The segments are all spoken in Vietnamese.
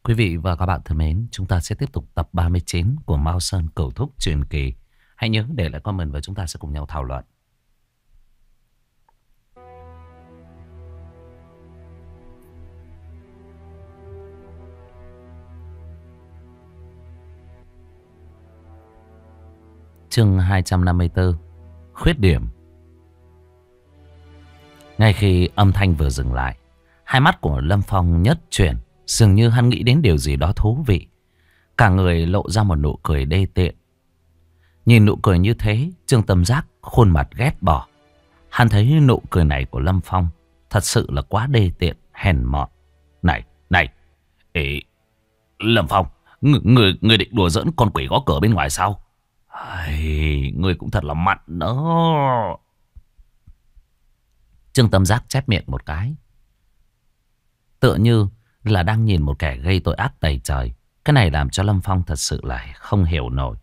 Quý vị và các bạn thân mến, chúng ta sẽ tiếp tục tập 39 của Mao Sơn Cửu Thúc truyền kỳ. Hãy nhớ để lại comment và chúng ta sẽ cùng nhau thảo luận. Chương 254: Khuyết điểm. Ngay khi âm thanh vừa dừng lại, hai mắt của Lâm Phong nhất chuyển, dường như hắn nghĩ đến điều gì đó thú vị. Cả người lộ ra một nụ cười đê tiện. Nhìn nụ cười như thế, Trương Tâm Giác khuôn mặt ghét bỏ. Hắn thấy nụ cười này của Lâm Phong thật sự là quá đê tiện, hèn mọn. Này, ê, Lâm Phong, người định đùa giỡn con quỷ gõ cửa bên ngoài sao? Người cũng thật là mặn đó. Trương Tâm Giác chép miệng một cái, tựa như là đang nhìn một kẻ gây tội ác tày trời. Cái này làm cho Lâm Phong thật sự là không hiểu nổi.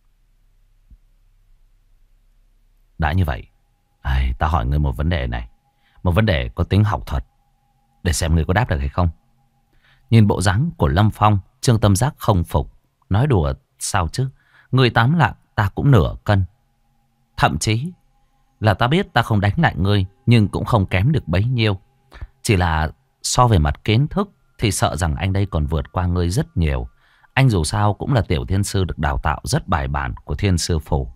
Đã như vậy, ta hỏi ngươi một vấn đề này. Một vấn đề có tính học thuật, để xem ngươi có đáp được hay không. Nhìn bộ dáng của Lâm Phong, Trương Tâm Giác không phục. Nói đùa sao chứ? Ngươi 8 lạng, ta cũng nửa cân. Thậm chí là ta biết ta không đánh lại ngươi, nhưng cũng không kém được bấy nhiêu. Chỉ là so về mặt kiến thức thì sợ rằng anh đây còn vượt qua ngươi rất nhiều. Anh dù sao cũng là tiểu thiên sư được đào tạo rất bài bản của Thiên Sư Phủ.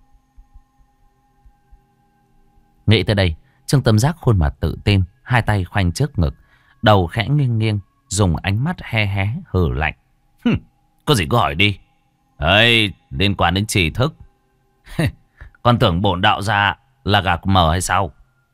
Nghĩ tới đây, Trương Tâm Giác khuôn mặt tự tin, hai tay khoanh trước ngực, đầu khẽ nghiêng nghiêng, dùng ánh mắt hé hé hừ lạnh. Có gì cứ hỏi đi. Liên quan đến tri thức. Con tưởng bổn đạo gia là gạc mờ hay sao?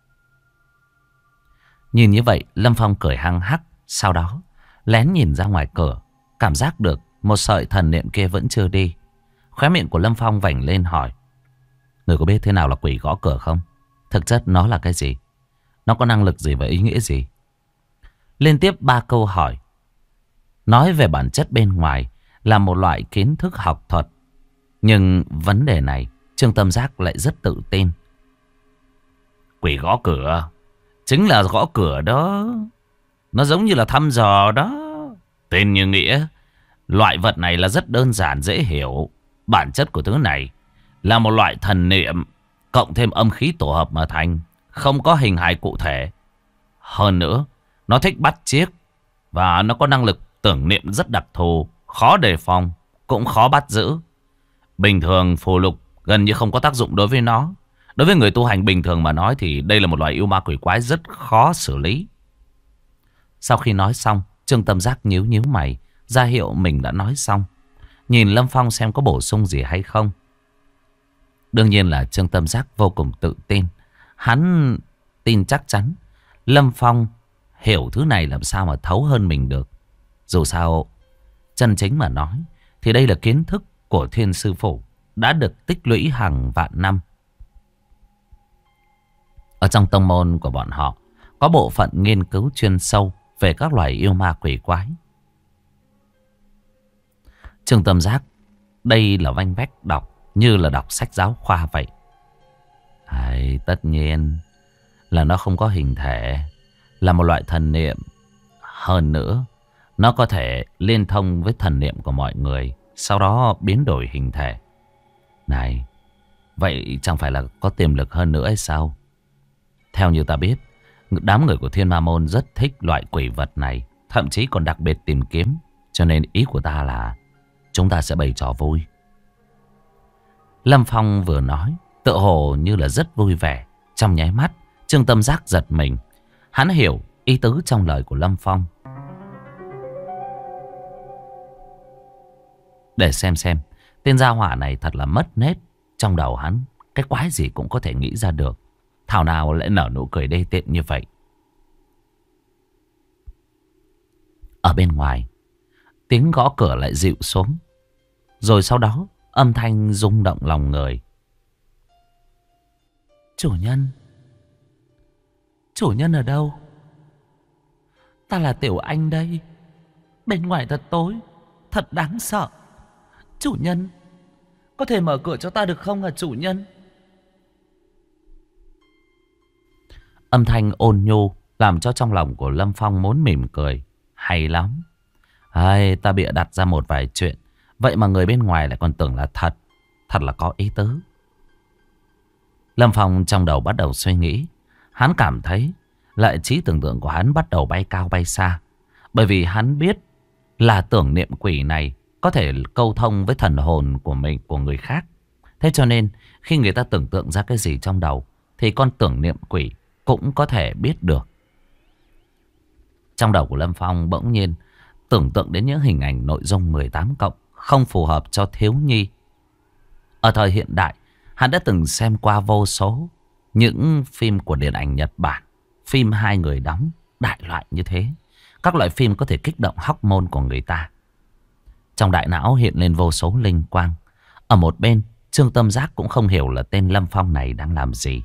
Nhìn như vậy, Lâm Phong cười hăng hắc. Sau đó lén nhìn ra ngoài cửa, cảm giác được một sợi thần niệm kia vẫn chưa đi. Khóe miệng của Lâm Phong vảnh lên hỏi: người có biết thế nào là quỷ gõ cửa không? Thực chất nó là cái gì? Nó có năng lực gì và ý nghĩa gì? Liên tiếp 3 câu hỏi, nói về bản chất bên ngoài là một loại kiến thức học thuật. Nhưng vấn đề này Trương Tâm Giác lại rất tự tin. Quỷ gõ cửa chính là gõ cửa đó. Nó giống như là thăm dò đó. Tên như nghĩa. Loại vật này là rất đơn giản dễ hiểu. Bản chất của thứ này là một loại thần niệm cộng thêm âm khí tổ hợp mà thành, không có hình hài cụ thể. Hơn nữa, nó thích bắt chiếc, và nó có năng lực tưởng niệm rất đặc thù, khó đề phòng, cũng khó bắt giữ. Bình thường phù lục gần như không có tác dụng đối với nó. Đối với người tu hành bình thường mà nói thì đây là một loại yêu ma quỷ quái rất khó xử lý. Sau khi nói xong, Trương Tâm Giác nhíu nhíu mày, ra hiệu mình đã nói xong. Nhìn Lâm Phong xem có bổ sung gì hay không. Đương nhiên là Trương Tâm Giác vô cùng tự tin. Hắn tin chắc chắn Lâm Phong hiểu thứ này làm sao mà thấu hơn mình được. Dù sao, chân chính mà nói thì đây là kiến thức của Thiên Sư Phủ, đã được tích lũy hàng vạn năm. Ở trong tông môn của bọn họ có bộ phận nghiên cứu chuyên sâu về các loài yêu ma quỷ quái. Trương Tâm Giác đây là vanh vách đọc, như là đọc sách giáo khoa vậy. Tất nhiên là nó không có hình thể, là một loại thần niệm. Hơn nữa, nó có thể liên thông với thần niệm của mọi người, sau đó biến đổi hình thể. Này, vậy chẳng phải là có tiềm lực hơn nữa hay sao? Theo như ta biết, đám người của Thiên Ma Môn rất thích loại quỷ vật này, thậm chí còn đặc biệt tìm kiếm. Cho nên ý của ta là chúng ta sẽ bày trò vui. Lâm Phong vừa nói, tựa hồ như là rất vui vẻ. Trong nháy mắt, Trương Tâm Giác giật mình. Hắn hiểu ý tứ trong lời của Lâm Phong. Để xem, tên gia hỏa này thật là mất nết. Trong đầu hắn, cái quái gì cũng có thể nghĩ ra được. Thảo nào lại nở nụ cười đê tiện như vậy. Ở bên ngoài, tiếng gõ cửa lại dịu xuống. Rồi sau đó, âm thanh rung động lòng người. Chủ nhân? Chủ nhân ở đâu? Ta là Tiểu Anh đây. Bên ngoài thật tối, thật đáng sợ. Chủ nhân, có thể mở cửa cho ta được không hả chủ nhân? Âm thanh ôn nhu làm cho trong lòng của Lâm Phong muốn mỉm cười. Hay lắm. Ai, ta bịa đặt ra một vài chuyện. Vậy mà người bên ngoài lại còn tưởng là thật. Thật là có ý tứ. Lâm Phong trong đầu bắt đầu suy nghĩ. Hắn cảm thấy lại trí tưởng tượng của hắn bắt đầu bay cao bay xa. Bởi vì hắn biết là tưởng niệm quỷ này có thể câu thông với thần hồn của mình, của người khác. Thế cho nên khi người ta tưởng tượng ra cái gì trong đầu thì con tưởng niệm quỷ cũng có thể biết được. Trong đầu của Lâm Phong bỗng nhiên tưởng tượng đến những hình ảnh nội dung 18 cộng không phù hợp cho thiếu nhi. Ở thời hiện đại, hắn đã từng xem qua vô số những phim của điện ảnh Nhật Bản, phim hai người đóng, đại loại như thế. Các loại phim có thể kích động hormone của người ta. Trong đại não hiện lên vô số linh quang. Ở một bên, Trương Tâm Giác cũng không hiểu là tên Lâm Phong này đang làm gì.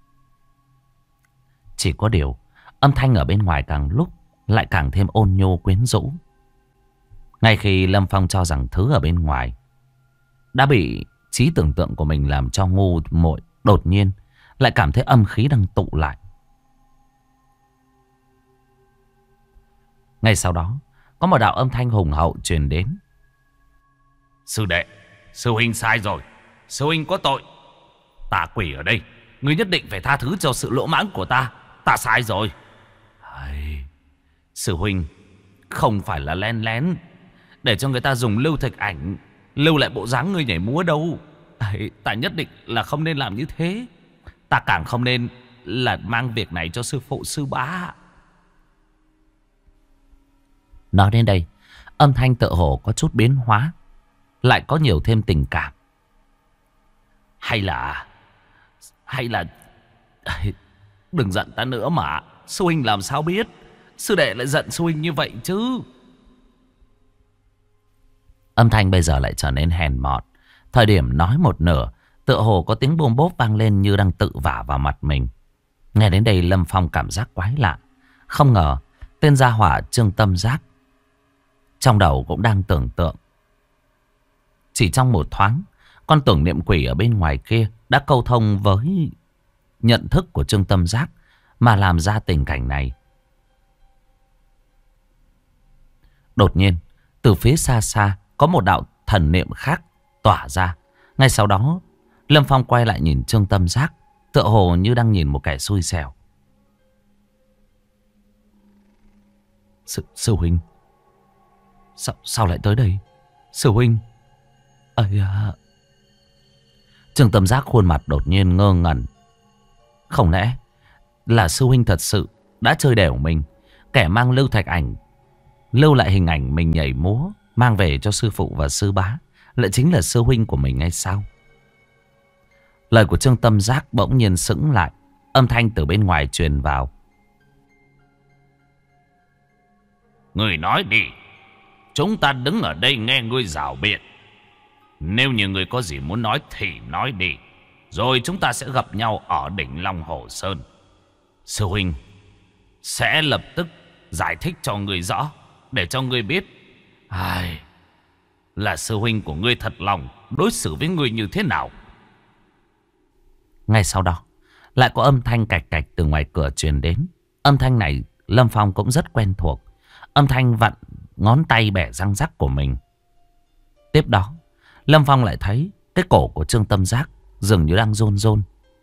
Chỉ có điều, âm thanh ở bên ngoài càng lúc lại càng thêm ôn nhô quyến rũ. Ngay khi Lâm Phong cho rằng thứ ở bên ngoài đã bị trí tưởng tượng của mình làm cho ngu muội, đột nhiên lại cảm thấy âm khí đang tụ lại. Ngay sau đó, có một đạo âm thanh hùng hậu truyền đến. Sư đệ, sư huynh sai rồi. Sư huynh có tội. Tà quỷ ở đây, ngươi nhất định phải tha thứ cho sự lỗ mãng của ta. Ta sai rồi. Sư huynh, không phải là len lén để cho người ta dùng lưu thạch ảnh lưu lại bộ dáng ngươi nhảy múa đâu. Ta nhất định là không nên làm như thế. Ta càng không nên là mang việc này cho sư phụ sư bá. Nói đến đây, âm thanh tựa hồ có chút biến hóa, lại có nhiều thêm tình cảm. Hay là đừng giận ta nữa mà. Sư huynh làm sao biết sư đệ lại giận sư huynh như vậy chứ. Âm thanh bây giờ lại trở nên hèn mọn. Thời điểm nói một nửa, tựa hồ có tiếng bôm bốp vang lên như đang tự vả vào mặt mình. Nghe đến đây Lâm Phong cảm giác quái lạ. Không ngờ tên gia hỏa Trương Tâm Giác trong đầu cũng đang tưởng tượng. Chỉ trong một thoáng, con tưởng niệm quỷ ở bên ngoài kia đã câu thông với nhận thức của Trương Tâm Giác mà làm ra tình cảnh này. Đột nhiên, từ phía xa xa có một đạo thần niệm khác tỏa ra. Ngay sau đó, Lâm Phong quay lại nhìn Trương Tâm Giác, tựa hồ như đang nhìn một kẻ xui xẻo. Sư huynh, sao lại tới đây? Sư huynh. Ây à. Trương Tâm Giác khuôn mặt đột nhiên ngơ ngẩn. Không lẽ là sư huynh thật sự đã chơi đẻo mình, kẻ mang lưu thạch ảnh, lưu lại hình ảnh mình nhảy múa, mang về cho sư phụ và sư bá, lại chính là sư huynh của mình hay sao? Lời của Trương Tâm Giác bỗng nhiên sững lại. Âm thanh từ bên ngoài truyền vào. Người nói đi. Chúng ta đứng ở đây nghe ngươi rảo biện. Nếu như người có gì muốn nói thì nói đi. Rồi chúng ta sẽ gặp nhau ở đỉnh Long Hồ Sơn. Sư huynh sẽ lập tức giải thích cho người rõ, để cho ngươi biết là sư huynh của ngươi thật lòng đối xử với ngươi như thế nào. Ngay sau đó, lại có âm thanh cạch cạch từ ngoài cửa truyền đến. Âm thanh này Lâm Phong cũng rất quen thuộc. Âm thanh vặn ngón tay bẻ răng rắc của mình. Tiếp đó, Lâm Phong lại thấy cái cổ của Trương Tâm Giác dường như đang run run.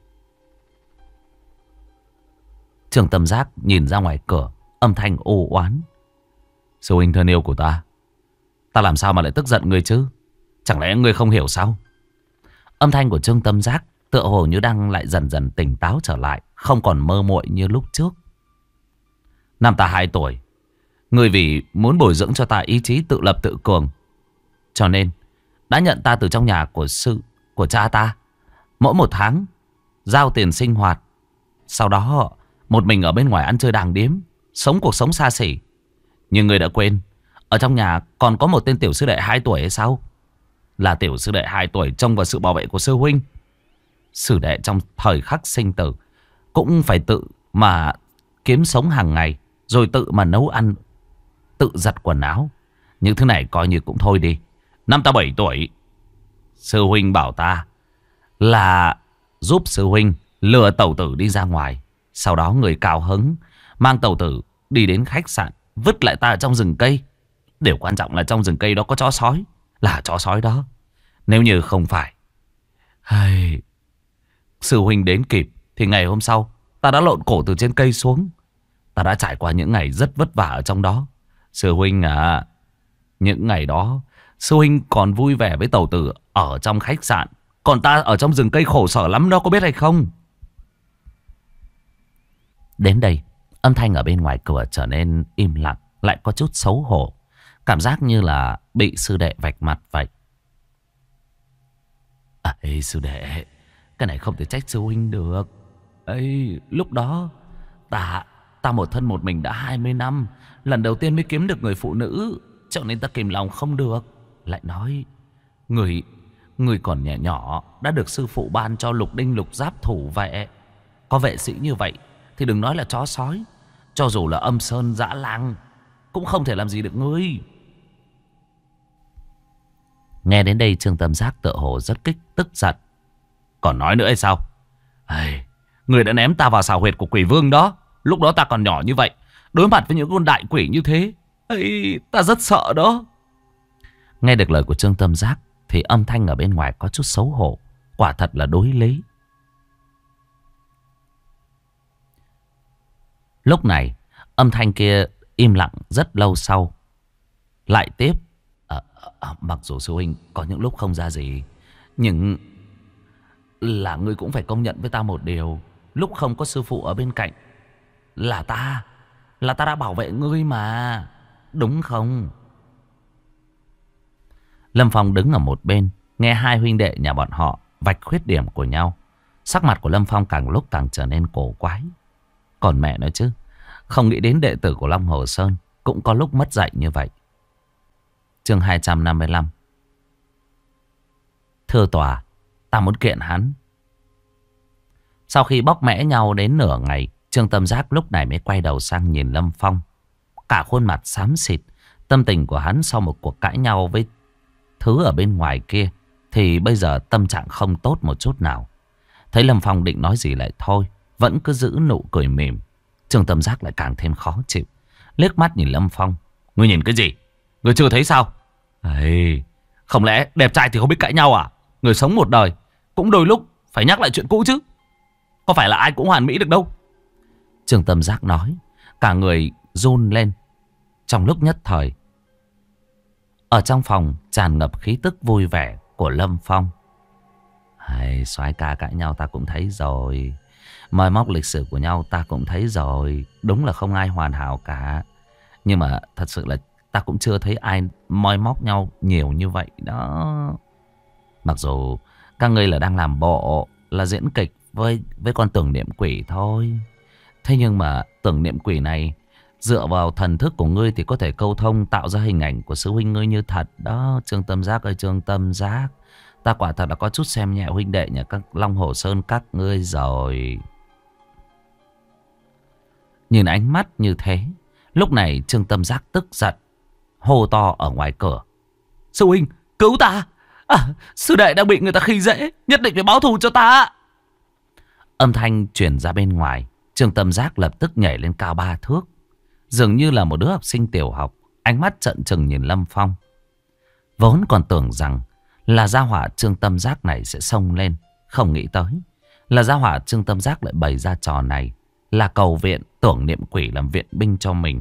Trương Tâm Giác nhìn ra ngoài cửa, âm thanh u oán. Sư huynh thân yêu của ta, ta làm sao mà lại tức giận ngươi chứ? Chẳng lẽ ngươi không hiểu sao? Âm thanh của Trương Tâm Giác tựa hồ như đang lại dần dần tỉnh táo trở lại, không còn mơ muội như lúc trước. Năm ta 2 tuổi, ngươi vì muốn bồi dưỡng cho ta ý chí tự lập tự cường, cho nên đã nhận ta từ trong nhà của cha ta. Mỗi một tháng giao tiền sinh hoạt, sau đó một mình ở bên ngoài ăn chơi đàng điếm, sống cuộc sống xa xỉ. Nhưng ngươi đã quên, ở trong nhà còn có một tên tiểu sư đệ 2 tuổi hay sao? Là tiểu sư đệ 2 tuổi trông vào sự bảo vệ của sư huynh. Sư đệ trong thời khắc sinh tử cũng phải tự mà kiếm sống hàng ngày, rồi tự mà nấu ăn, tự giặt quần áo. Những thứ này coi như cũng thôi đi. Năm ta 7 tuổi, sư huynh bảo ta là giúp sư huynh lừa tẩu tử đi ra ngoài. Sau đó người cao hứng mang tẩu tử đi đến khách sạn, vứt lại ta ở trong rừng cây. Điều quan trọng là trong rừng cây đó có chó sói. Là chó sói đó. Nếu như không phải hay, sư huynh đến kịp thì ngày hôm sau ta đã lộn cổ từ trên cây xuống. Ta đã trải qua những ngày rất vất vả ở trong đó. Sư huynh à, những ngày đó sư huynh còn vui vẻ với tẩu tử ở trong khách sạn, còn ta ở trong rừng cây khổ sở lắm đó, có biết hay không? Đến đây, âm thanh ở bên ngoài cửa trở nên im lặng, lại có chút xấu hổ. Cảm giác như là bị sư đệ vạch mặt vậy. Ê sư đệ, cái này không thể trách sư huynh được. Ê, lúc đó ta một thân một mình đã 20 năm. Lần đầu tiên mới kiếm được người phụ nữ, cho nên ta kìm lòng không được. Lại nói, người còn nhỏ nhỏ đã được sư phụ ban cho lục đinh lục giáp thủ vệ. Có vệ sĩ như vậy thì đừng nói là chó sói, cho dù là âm sơn dã lang cũng không thể làm gì được ngươi. Nghe đến đây Trương Tâm Giác tựa hồ rất tức giận. Còn nói nữa hay sao? Người đã ném ta vào xào huyệt của quỷ vương đó. Lúc đó ta còn nhỏ như vậy, đối mặt với những con đại quỷ như thế, ta rất sợ đó. Nghe được lời của Trương Tâm Giác thì âm thanh ở bên ngoài có chút xấu hổ. Quả thật là đối lý. Lúc này âm thanh kia im lặng rất lâu sau lại tiếp. Mặc dù sư huynh có những lúc không ra gì, nhưng là ngươi cũng phải công nhận với ta một điều. Lúc không có sư phụ ở bên cạnh là ta đã bảo vệ ngươi mà, đúng không? Lâm Phong đứng ở một bên, nghe hai huynh đệ nhà bọn họ vạch khuyết điểm của nhau. Sắc mặt của Lâm Phong càng lúc càng trở nên cổ quái. Còn mẹ nói chứ, không nghĩ đến đệ tử của Long Hồ Sơn cũng có lúc mất dạy như vậy. Chương 255. Thưa tòa, ta muốn kiện hắn. Sau khi bóc mẽ nhau đến nửa ngày, Trương Tâm Giác lúc này mới quay đầu sang nhìn Lâm Phong. Cả khuôn mặt xám xịt. Tâm tình của hắn sau một cuộc cãi nhau với thứ ở bên ngoài kia thì bây giờ tâm trạng không tốt một chút nào. Thấy Lâm Phong định nói gì lại thôi, vẫn cứ giữ nụ cười mỉm. Trương Tâm Giác lại càng thêm khó chịu, liếc mắt nhìn Lâm Phong. Ngươi nhìn cái gì? Ngươi chưa thấy sao? Không lẽ đẹp trai thì không biết cãi nhau à? Người sống một đời cũng đôi lúc phải nhắc lại chuyện cũ chứ. Có phải là ai cũng hoàn mỹ được đâu. Trương Tâm Giác nói, cả người run lên. Trong lúc nhất thời, ở trong phòng tràn ngập khí tức vui vẻ của Lâm Phong. Soái ca cãi nhau ta cũng thấy rồi, moi móc lịch sử của nhau ta cũng thấy rồi. Đúng là không ai hoàn hảo cả, nhưng mà thật sự là ta cũng chưa thấy ai moi móc nhau nhiều như vậy đó. Mặc dù các ngươi là đang làm bộ, là diễn kịch với con tưởng niệm quỷ thôi. Thế nhưng mà tưởng niệm quỷ này dựa vào thần thức của ngươi thì có thể câu thông, tạo ra hình ảnh của sư huynh ngươi như thật đó. Trương Tâm Giác ơi Trương Tâm Giác, ta quả thật là có chút xem nhẹ huynh đệ nhà các Long Hồ Sơn các ngươi rồi. Nhìn ánh mắt như thế, lúc này Trương Tâm Giác tức giận, hô to ở ngoài cửa. Sư huynh, cứu ta! Sư đệ đang bị người ta khi dễ, nhất định phải báo thù cho ta. Âm thanh truyền ra bên ngoài, Trương Tâm Giác lập tức nhảy lên cao 3 thước. Dường như là một đứa học sinh tiểu học, ánh mắt trợn trừng nhìn Lâm Phong. Vốn còn tưởng rằng là gia hỏa Trương Tâm Giác này sẽ xông lên, không nghĩ tới là gia hỏa Trương Tâm Giác lại bày ra trò này, là cầu viện tưởng niệm quỷ làm viện binh cho mình.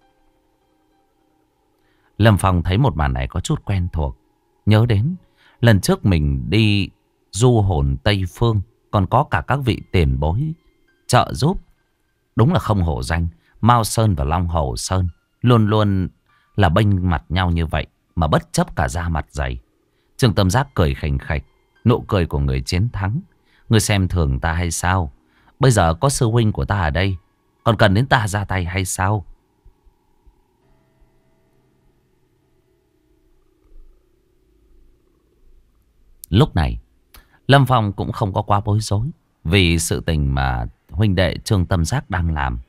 Lâm Phong thấy một màn này có chút quen thuộc, nhớ đến lần trước mình đi du hồn Tây Phương, còn có cả các vị tiền bối trợ giúp. Đúng là không hổ danh Mao Sơn và Long Hồ Sơn luôn luôn là bênh mặt nhau như vậy, mà bất chấp cả da mặt dày. Trương Tâm Giác cười khành khạch, nụ cười của người chiến thắng. Ngươi xem thường ta hay sao? Bây giờ có sư huynh của ta ở đây, còn cần đến ta ra tay hay sao? Lúc này Lâm Phong cũng không có quá bối rối vì sự tình mà huynh đệ Trương Tâm Giác đang làm.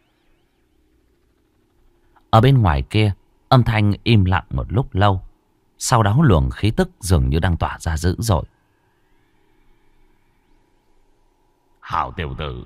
Ở bên ngoài kia, âm thanh im lặng một lúc lâu. Sau đó luồng khí tức dường như đang tỏa ra dữ dội. Hảo tiểu tử,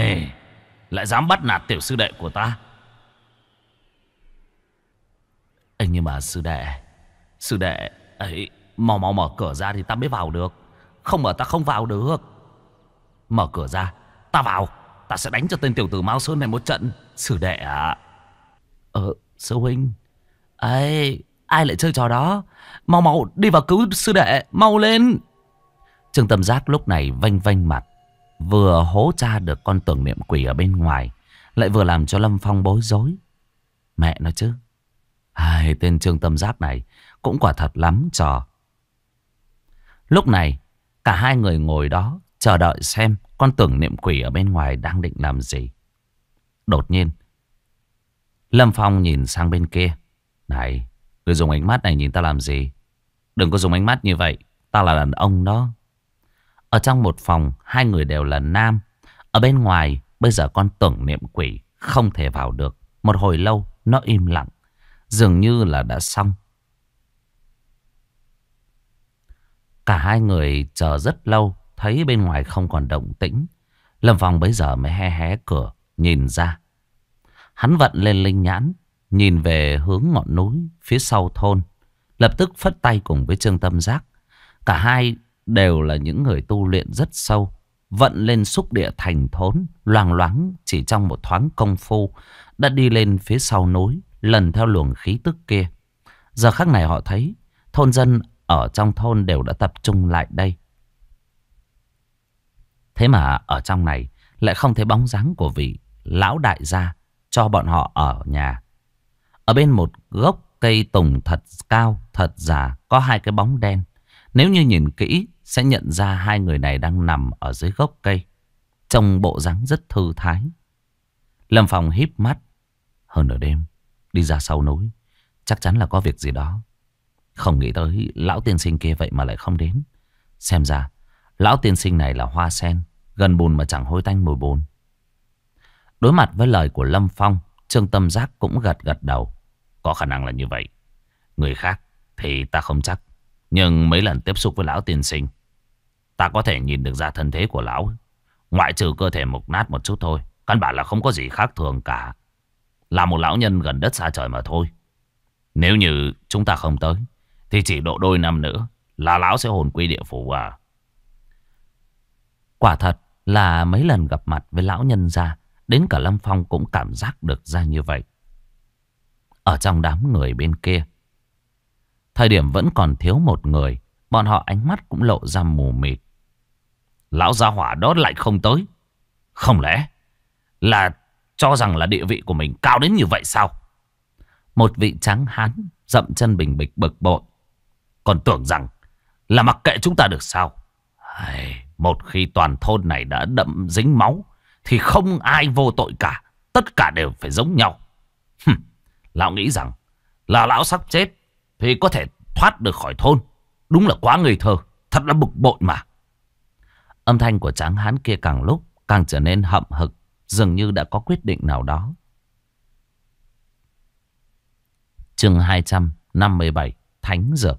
lại dám bắt nạt tiểu sư đệ của ta. Ê, nhưng mà sư đệ ấy, mau mở cửa ra thì ta mới vào được. Không mở ta không vào được. Mở cửa ra, ta vào. Ta sẽ đánh cho tên tiểu tử Mao Sơn này một trận. Sư đệ ạ. Sư huynh. Ấy, ai lại chơi trò đó? Mau đi vào cứu sư đệ, mau lên. Trương Tâm Giác lúc này vênh vênh mặt, vừa hố tra được con tưởng niệm quỷ ở bên ngoài, lại vừa làm cho Lâm Phong bối rối. Mẹ nó chứ. Ai, tên Trương Tâm Giác này cũng quả thật lắm trò. Lúc này cả hai người ngồi đó chờ đợi xem con tưởng niệm quỷ ở bên ngoài đang định làm gì. Đột nhiên Lâm Phong nhìn sang bên kia. Này, ngươi dùng ánh mắt này nhìn ta làm gì? Đừng có dùng ánh mắt như vậy, ta là đàn ông đó. Ở trong một phòng, hai người đều là nam. Ở bên ngoài, bây giờ con tưởng niệm quỷ không thể vào được. Một hồi lâu, nó im lặng, dường như là đã xong. Cả hai người chờ rất lâu, thấy bên ngoài không còn động tĩnh. Lâm Phong bấy giờ mới hé hé cửa, nhìn ra. Hắn vận lên linh nhãn, nhìn về hướng ngọn núi phía sau thôn. Lập tức phất tay cùng với Trương Tâm Giác. Cả hai đều là những người tu luyện rất sâu. Vận lên xúc địa thành thốn, loang loáng chỉ trong một thoáng công phu đã đi lên phía sau núi, lần theo luồng khí tức kia. Giờ khắc này họ thấy thôn dân ở trong thôn đều đã tập trung lại đây. Thế mà ở trong này lại không thấy bóng dáng của vị lão đại gia cho bọn họ ở nhà. Ở bên một gốc cây tùng thật cao, thật già, có hai cái bóng đen. Nếu như nhìn kỹ sẽ nhận ra hai người này đang nằm ở dưới gốc cây, trông bộ dáng rất thư thái. Lâm Phong híp mắt. Hơn nửa đêm đi ra sau núi, chắc chắn là có việc gì đó. Không nghĩ tới lão tiên sinh kia vậy mà lại không đến. Xem ra lão tiên sinh này là hoa sen, gần bùn mà chẳng hôi tanh mùi bùn. Đối mặt với lời của Lâm Phong, Trương Tâm Giác cũng gật gật đầu. Có khả năng là như vậy. Người khác thì ta không chắc, nhưng mấy lần tiếp xúc với lão tiên sinh, ta có thể nhìn được ra thân thế của lão. Ngoại trừ cơ thể mục nát một chút thôi, căn bản là không có gì khác thường cả. Là một lão nhân gần đất xa trời mà thôi. Nếu như chúng ta không tới thì chỉ độ đôi năm nữa là lão sẽ hồn quy địa phủ à. Quả thật là mấy lần gặp mặt với lão nhân gia, đến cả Lâm Phong cũng cảm giác được ra như vậy. Ở trong đám người bên kia, thời điểm vẫn còn thiếu một người, bọn họ ánh mắt cũng lộ ra mù mịt. Lão gia hỏa đó lại không tới. Không lẽ là cho rằng là địa vị của mình cao đến như vậy sao? Một vị trắng hán dậm chân bình bịch bực bội. Còn tưởng rằng là mặc kệ chúng ta được sao? Một khi toàn thôn này đã đậm dính máu thì không ai vô tội cả. Tất cả đều phải giống nhau. Lão nghĩ rằng là lão sắp chết thì có thể thoát được khỏi thôn. Đúng là quá ngây thơ. Thật là bực bội mà. Âm thanh của tráng hán kia càng lúc càng trở nên hậm hực, dường như đã có quyết định nào đó. Chương 257, Thánh Dược.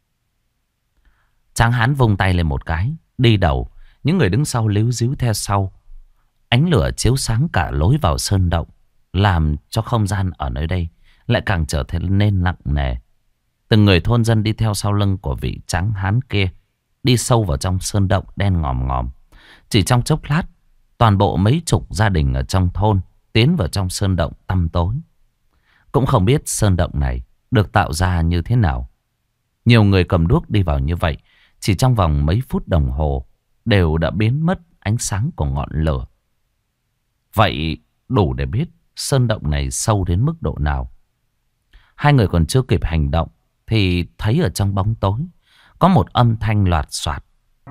Tráng hán vung tay lên một cái, đi đầu. Những người đứng sau líu díu theo sau. Ánh lửa chiếu sáng cả lối vào sơn động, làm cho không gian ở nơi đây lại càng trở nên nặng nề. Từng người thôn dân đi theo sau lưng của vị tráng hán kia, đi sâu vào trong sơn động đen ngòm ngòm. Chỉ trong chốc lát, toàn bộ mấy chục gia đình ở trong thôn tiến vào trong sơn động tăm tối. Cũng không biết sơn động này được tạo ra như thế nào. Nhiều người cầm đuốc đi vào như vậy, chỉ trong vòng mấy phút đồng hồ đều đã biến mất ánh sáng của ngọn lửa. Vậy đủ để biết sơn động này sâu đến mức độ nào. Hai người còn chưa kịp hành động thì thấy ở trong bóng tối có một âm thanh loạt soạt.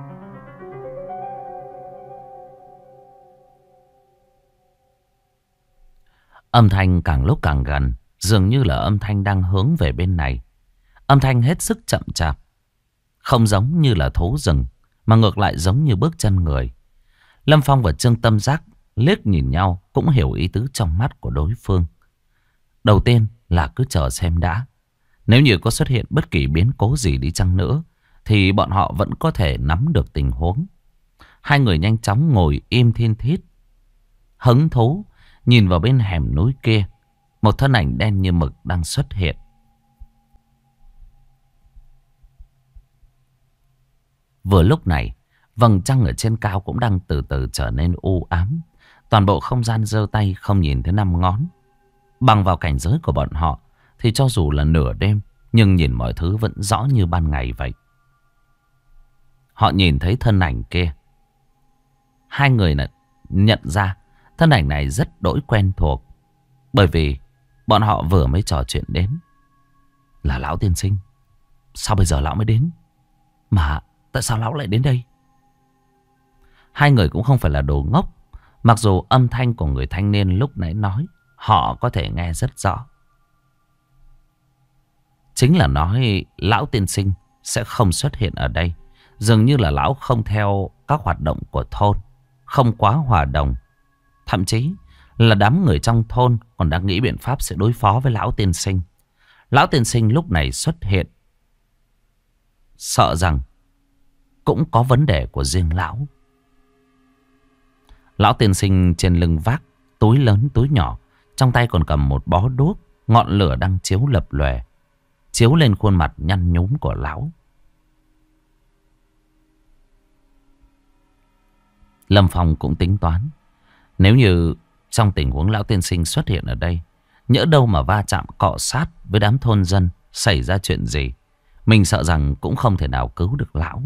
Âm thanh càng lúc càng gần, dường như là âm thanh đang hướng về bên này. Âm thanh hết sức chậm chạp, không giống như là thú rừng, mà ngược lại giống như bước chân người. Lâm Phong và Trương Tâm Giác liếc nhìn nhau, cũng hiểu ý tứ trong mắt của đối phương. Đầu tiên là cứ chờ xem đã. Nếu như có xuất hiện bất kỳ biến cố gì đi chăng nữa, thì bọn họ vẫn có thể nắm được tình huống. Hai người nhanh chóng ngồi im thiên thít, hứng thú nhìn vào bên hẻm núi kia. Một thân ảnh đen như mực đang xuất hiện. Vừa lúc này, vầng trăng ở trên cao cũng đang từ từ trở nên u ám. Toàn bộ không gian giơ tay không nhìn thấy 5 ngón. Bằng vào cảnh giới của bọn họ thì cho dù là nửa đêm, nhưng nhìn mọi thứ vẫn rõ như ban ngày vậy. Họ nhìn thấy thân ảnh kia. Hai người nhận ra thân ảnh này rất đỗi quen thuộc. Bởi vì bọn họ vừa mới trò chuyện đến. Là lão tiên sinh. Sao bây giờ lão mới đến? Mà tại sao lão lại đến đây? Hai người cũng không phải là đồ ngốc. Mặc dù âm thanh của người thanh niên lúc nãy nói, họ có thể nghe rất rõ. Chính là nói lão tiên sinh sẽ không xuất hiện ở đây. Dường như là lão không theo các hoạt động của thôn, không quá hòa đồng. Thậm chí là đám người trong thôn còn đang nghĩ biện pháp sẽ đối phó với lão tiên sinh. Lão tiên sinh lúc này xuất hiện, sợ rằng cũng có vấn đề của riêng lão. Lão tiên sinh trên lưng vác túi lớn túi nhỏ, trong tay còn cầm một bó đuốc, ngọn lửa đang chiếu lập lòe, chiếu lên khuôn mặt nhăn nhúm của lão. Lâm Phong cũng tính toán, nếu như trong tình huống lão tiên sinh xuất hiện ở đây, nhỡ đâu mà va chạm cọ sát với đám thôn dân, xảy ra chuyện gì, mình sợ rằng cũng không thể nào cứu được lão.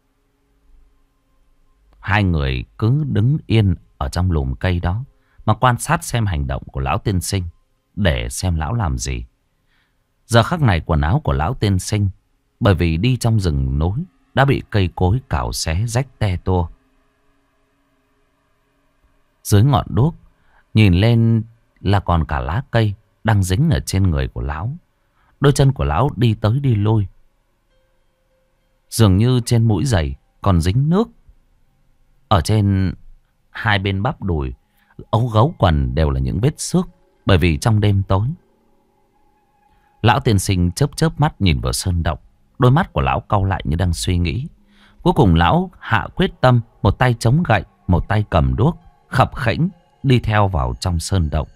Hai người cứ đứng yên ở trong lùm cây đó mà quan sát xem hành động của lão tiên sinh, để xem lão làm gì. Giờ khắc này quần áo của lão tiên sinh, bởi vì đi trong rừng núi, đã bị cây cối cào xé rách te tua. Dưới ngọn đuốc, nhìn lên là còn cả lá cây đang dính ở trên người của lão. Đôi chân của lão đi tới đi lui, dường như trên mũi giày còn dính nước. Ở trên hai bên bắp đùi, ống gấu quần đều là những vết xước, bởi vì trong đêm tối. Lão tiên sinh chớp chớp mắt nhìn vào sơn động. Đôi mắt của lão cau lại như đang suy nghĩ. Cuối cùng lão hạ quyết tâm, một tay chống gậy, một tay cầm đuốc, khập khẽnh đi theo vào trong sơn động.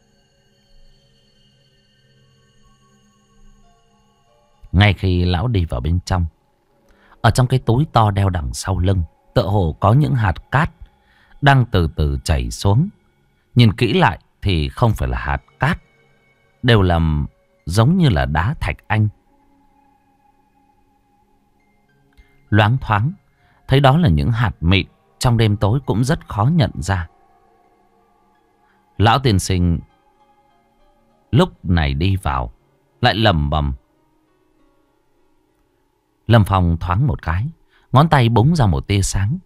Ngay khi lão đi vào bên trong, ở trong cái túi to đeo đằng sau lưng, tựa hồ có những hạt cát đang từ từ chảy xuống. Nhìn kỹ lại thì không phải là hạt cát, đều là giống như là đá thạch anh. Loáng thoáng thấy đó là những hạt mịn, trong đêm tối cũng rất khó nhận ra. Lão tiên sinh lúc này đi vào lại lẩm bẩm. Lâm Phong thoáng một cái, ngón tay búng ra một tia sáng.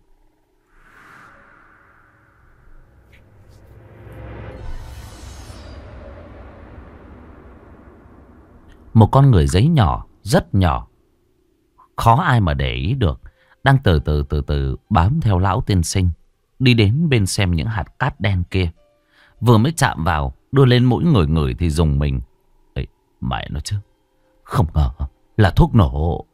Một con người giấy nhỏ, rất nhỏ, khó ai mà để ý được, đang từ từ bám theo lão tiên sinh, đi đến bên xem những hạt cát đen kia. Vừa mới chạm vào, đưa lên mũi người thì rùng mình. Ê, mẹ nó chứ, không ngờ là thuốc nổ.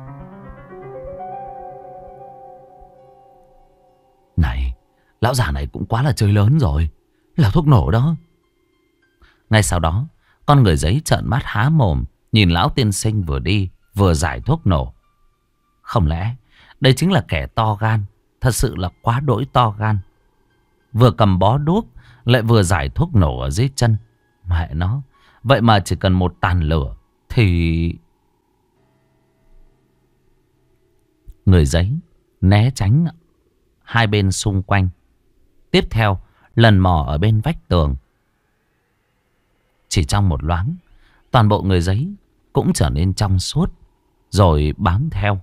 Này, lão già này cũng quá là chơi lớn rồi. Là thuốc nổ đó. Ngay sau đó, con người giấy trợn mắt há mồm, nhìn lão tiên sinh vừa đi vừa giải thuốc nổ. Không lẽ đây chính là kẻ to gan? Thật sự là quá đỗi to gan. Vừa cầm bó đuốc lại vừa giải thuốc nổ ở dưới chân. Mẹ nó, vậy mà chỉ cần một tàn lửa thì... Người giấy né tránh hai bên xung quanh. Tiếp theo lần mò ở bên vách tường. Chỉ trong một loáng, toàn bộ người giấy cũng trở nên trong suốt, rồi bám theo.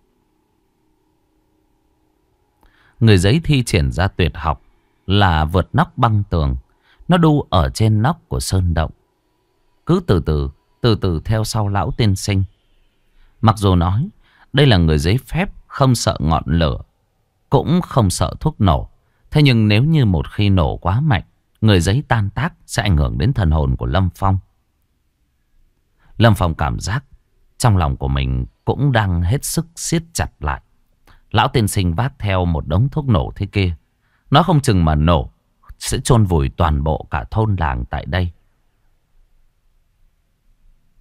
Người giấy thi triển ra tuyệt học là vượt nóc băng tường. Nó đu ở trên nóc của sơn động, cứ từ từ theo sau lão tiên sinh. Mặc dù nói đây là người giấy phép, không sợ ngọn lửa, cũng không sợ thuốc nổ. Thế nhưng nếu như một khi nổ quá mạnh, người giấy tan tác sẽ ảnh hưởng đến thần hồn của Lâm Phong. Lâm Phong cảm giác trong lòng của mình cũng đang hết sức siết chặt lại. Lão tiên sinh vác theo một đống thuốc nổ thế kia, nó không chừng mà nổ sẽ chôn vùi toàn bộ cả thôn làng tại đây.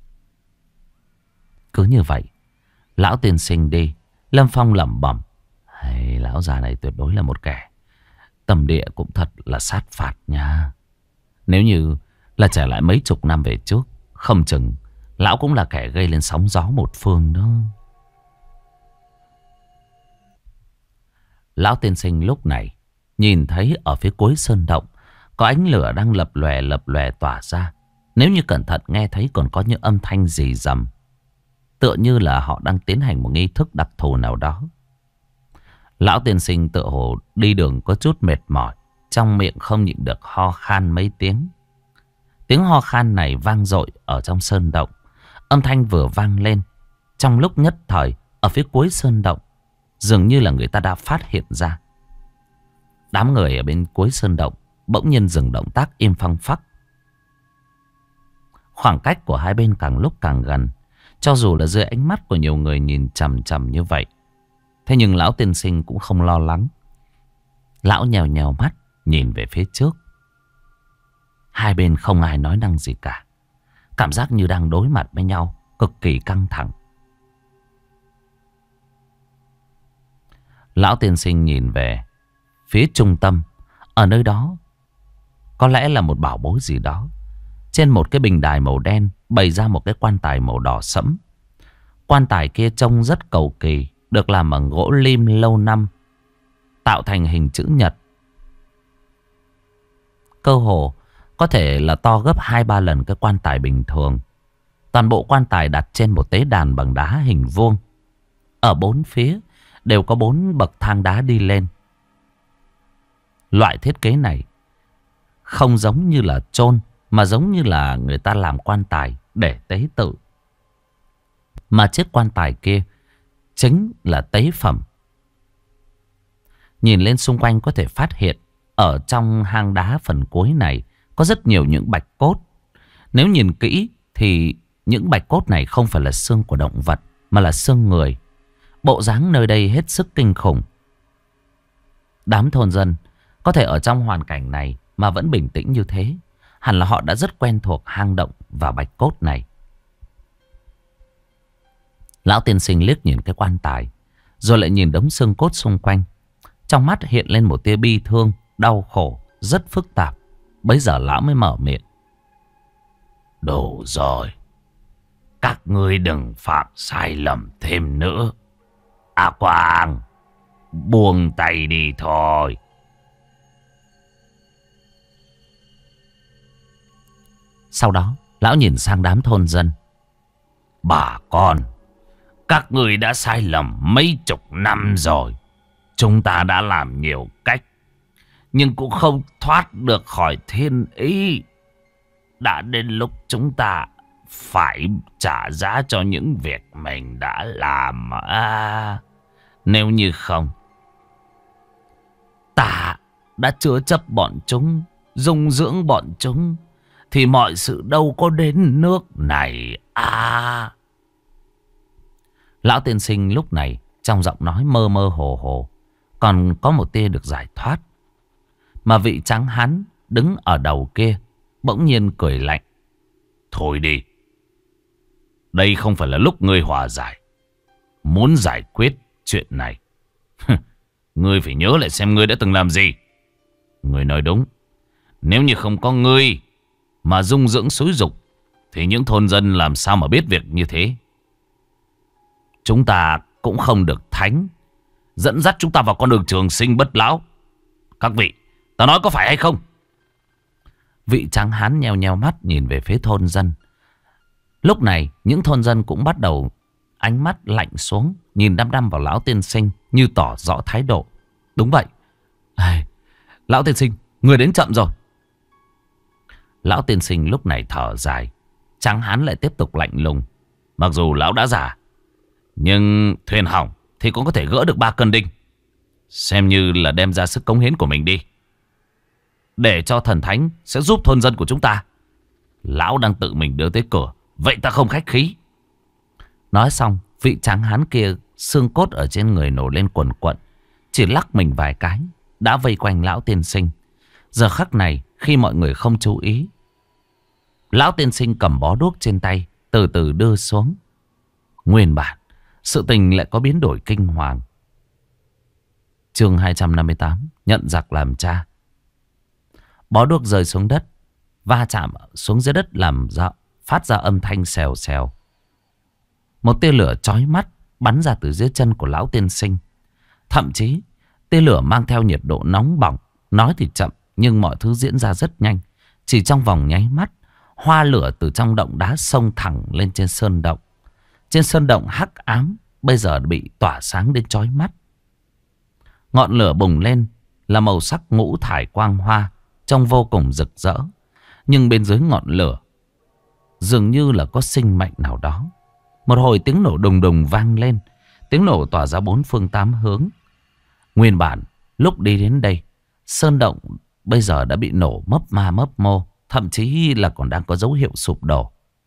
Cứ như vậy, lão tiên sinh đi, Lâm Phong lẩm bẩm. lão già này tuyệt đối là một kẻ tâm địa cũng thật là sát phạt nha. Nếu như là trở lại mấy chục năm về trước, không chừng lão cũng là kẻ gây lên sóng gió một phương đó. Lão tiên sinh lúc này nhìn thấy ở phía cuối sơn động có ánh lửa đang lập lòe tỏa ra. Nếu như cẩn thận nghe thấy còn có những âm thanh rì rầm, tựa như là họ đang tiến hành một nghi thức đặc thù nào đó. Lão tiên sinh tựa hồ đi đường có chút mệt mỏi, trong miệng không nhịn được ho khan mấy tiếng. Tiếng ho khan này vang dội ở trong sơn động. Âm thanh vừa vang lên, trong lúc nhất thời ở phía cuối sơn động dường như là người ta đã phát hiện ra. Đám người ở bên cuối sơn động bỗng nhiên dừng động tác im phăng phắc. Khoảng cách của hai bên càng lúc càng gần, cho dù là dưới ánh mắt của nhiều người nhìn chằm chằm như vậy. Thế nhưng lão tiên sinh cũng không lo lắng. Lão nhèo nhèo mắt nhìn về phía trước. Hai bên không ai nói năng gì cả. Cảm giác như đang đối mặt với nhau, cực kỳ căng thẳng. Lão tiên sinh nhìn về phía trung tâm. Ở nơi đó có lẽ là một bảo bối gì đó. Trên một cái bình đài màu đen bày ra một cái quan tài màu đỏ sẫm. Quan tài kia trông rất cầu kỳ, được làm bằng gỗ lim lâu năm, tạo thành hình chữ nhật. Cơ hồ có thể là to gấp 2-3 lần cái quan tài bình thường. Toàn bộ quan tài đặt trên một tế đàn bằng đá hình vuông. Ở bốn phía đều có 4 bậc thang đá đi lên. Loại thiết kế này không giống như là chôn, mà giống như là người ta làm quan tài để tế tự. Mà chiếc quan tài kia chính là tế phẩm. Nhìn lên xung quanh có thể phát hiện ở trong hang đá phần cuối này có rất nhiều những bạch cốt. Nếu nhìn kỹ thì những bạch cốt này không phải là xương của động vật, mà là xương người. Bộ dáng nơi đây hết sức kinh khủng. Đám thôn dân có thể ở trong hoàn cảnh này mà vẫn bình tĩnh như thế, hẳn là họ đã rất quen thuộc hang động và bạch cốt này. Lão tiên sinh liếc nhìn cái quan tài, rồi lại nhìn đống xương cốt xung quanh. Trong mắt hiện lên một tia bi thương, đau khổ, rất phức tạp. Bấy giờ lão mới mở miệng. Đủ rồi. Các ngươi đừng phạm sai lầm thêm nữa. A Quang, buông tay đi thôi. Sau đó, lão nhìn sang đám thôn dân. Bà con, các người đã sai lầm mấy chục năm rồi. Chúng ta đã làm nhiều cách, nhưng cũng không thoát được khỏi thiên ý. Đã đến lúc chúng ta phải trả giá cho những việc mình đã làm. Nếu như không, ta đã chứa chấp bọn chúng, dung dưỡng bọn chúng, thì mọi sự đâu có đến nước này. Lão tiên sinh lúc này trong giọng nói mơ mơ hồ hồ còn có một tia được giải thoát. Mà vị trắng hán đứng ở đầu kia bỗng nhiên cười lạnh. Thôi đi, đây không phải là lúc ngươi hòa giải. Muốn giải quyết chuyện này, ngươi phải nhớ lại xem ngươi đã từng làm gì. Ngươi nói đúng. Nếu như không có ngươi mà dung dưỡng xúi dục, thì những thôn dân làm sao mà biết việc như thế. Chúng ta cũng không được thánh dẫn dắt chúng ta vào con đường trường sinh bất lão. Các vị, ta nói có phải hay không? Vị trắng hán nheo nheo mắt nhìn về phía thôn dân. Lúc này những thôn dân cũng bắt đầu ánh mắt lạnh xuống, nhìn đăm đăm vào lão tiên sinh như tỏ rõ thái độ. Đúng vậy. Lão tiên sinh, người đến chậm rồi. Lão tiên sinh lúc này thở dài. Trắng hán lại tiếp tục lạnh lùng. Mặc dù lão đã già, nhưng thuyền hỏng thì cũng có thể gỡ được 3 cân đinh. Xem như là đem ra sức cống hiến của mình đi, để cho thần thánh sẽ giúp thôn dân của chúng ta. Lão đang tự mình đưa tới cửa, vậy ta không khách khí. Nói xong, vị tráng hán kia xương cốt ở trên người nổi lên quần quận, chỉ lắc mình vài cái đã vây quanh lão tiên sinh. Giờ khắc này khi mọi người không chú ý, lão tiên sinh cầm bó đuốc trên tay từ từ đưa xuống. Nguyên bản sự tình lại có biến đổi kinh hoàng. Chương 258. Nhận giặc làm cha. Bó đuốc rơi xuống đất, va chạm xuống dưới đất phát ra âm thanh xèo xèo. Một tia lửa chói mắt bắn ra từ dưới chân của lão tiên sinh. Thậm chí tia lửa mang theo nhiệt độ nóng bỏng. Nói thì chậm nhưng mọi thứ diễn ra rất nhanh. Chỉ trong vòng nháy mắt, hoa lửa từ trong động đá xông thẳng lên trên sơn động. Trên sơn động hắc ám bây giờ bị tỏa sáng đến chói mắt. Ngọn lửa bùng lên là màu sắc ngũ thải quang hoa, trông vô cùng rực rỡ. Nhưng bên dưới ngọn lửa dường như là có sinh mệnh nào đó. Một hồi tiếng nổ đùng đùng vang lên. Tiếng nổ tỏa ra bốn phương tám hướng. Nguyên bản lúc đi đến đây, sơn động bây giờ đã bị nổ mấp ma mấp mô. Thậm chí là còn đang có dấu hiệu sụp đổ.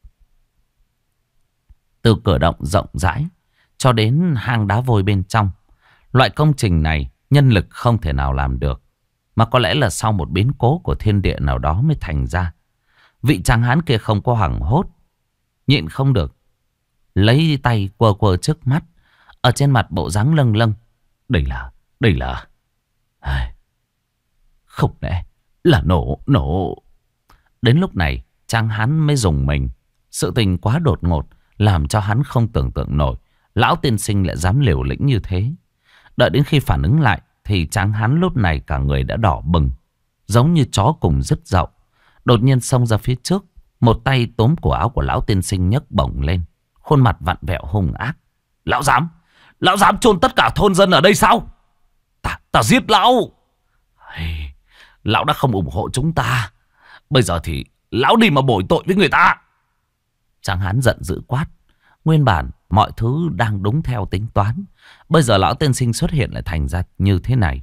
Từ cửa động rộng rãi cho đến hang đá vôi bên trong, loại công trình này nhân lực không thể nào làm được. Mà có lẽ là sau một biến cố của thiên địa nào đó mới thành ra. Vị tráng hán kia không có hoảng hốt, nhịn không được, lấy tay quơ quơ trước mắt. Ở trên mặt bộ dáng lâng lâng. Đây là không lẽ là nổ. Đến lúc này tráng hán mới rùng mình. Sự tình quá đột ngột làm cho hắn không tưởng tượng nổi lão tiên sinh lại dám liều lĩnh như thế. Đợi đến khi phản ứng lại thì tráng hán lúc này cả người đã đỏ bừng, giống như chó cùng dứt dậu. Đột nhiên xông ra phía trước, một tay túm cổ áo của lão tiên sinh nhấc bổng lên, khuôn mặt vặn vẹo hung ác. Lão dám chôn tất cả thôn dân ở đây sao? Ta giết lão. Lão đã không ủng hộ chúng ta, bây giờ thì lão đi mà bồi tội với người ta. Tráng hán giận dữ quát. Nguyên bản mọi thứ đang đúng theo tính toán, bây giờ lão tiên sinh xuất hiện lại thành ra như thế này.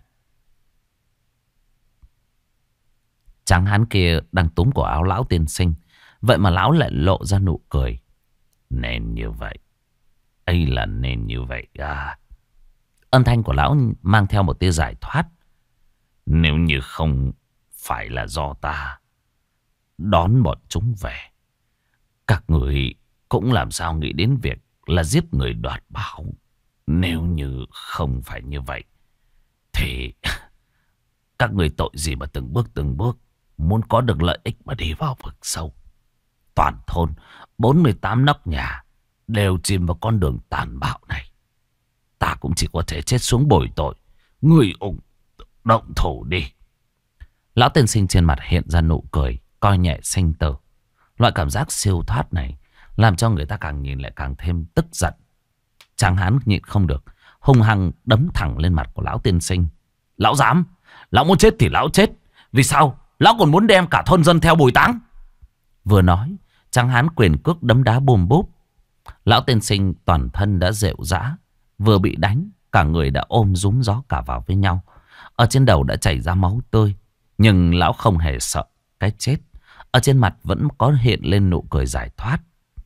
Tráng hán kia đang túm cổ áo lão tiên sinh, vậy mà lão lại lộ ra nụ cười. Nên như vậy, ấy là nên như vậy à? Âm thanh của lão mang theo một tia giải thoát. Nếu như không phải là do ta đón bọn chúng về, các người cũng làm sao nghĩ đến việc là giết người đoạt bảo. Nếu như không phải như vậy thì các người tội gì mà từng bước muốn có được lợi ích mà đi vào vực sâu. Toàn thôn 48 nóc nhà đều chìm vào con đường tàn bạo này. Ta cũng chỉ có thể chết xuống bồi tội. Người ủng động thủ đi. Lão tiên sinh trên mặt hiện ra nụ cười, coi nhẹ sinh tử. Loại cảm giác siêu thoát này làm cho người ta càng nhìn lại càng thêm tức giận. Tráng hán nhịn không được, hung hăng đấm thẳng lên mặt của lão tiên sinh. Lão dám, lão muốn chết thì lão chết. Vì sao lão còn muốn đem cả thôn dân theo bồi táng? Vừa nói, tráng hán quyền cước đấm đá bùm búp. Lão tiên sinh toàn thân đã rệu rã, vừa bị đánh, cả người đã ôm rúm gió cả vào với nhau. Ở trên đầu đã chảy ra máu tươi, nhưng lão không hề sợ cái chết. Ở trên mặt vẫn có hiện lên nụ cười giải thoát.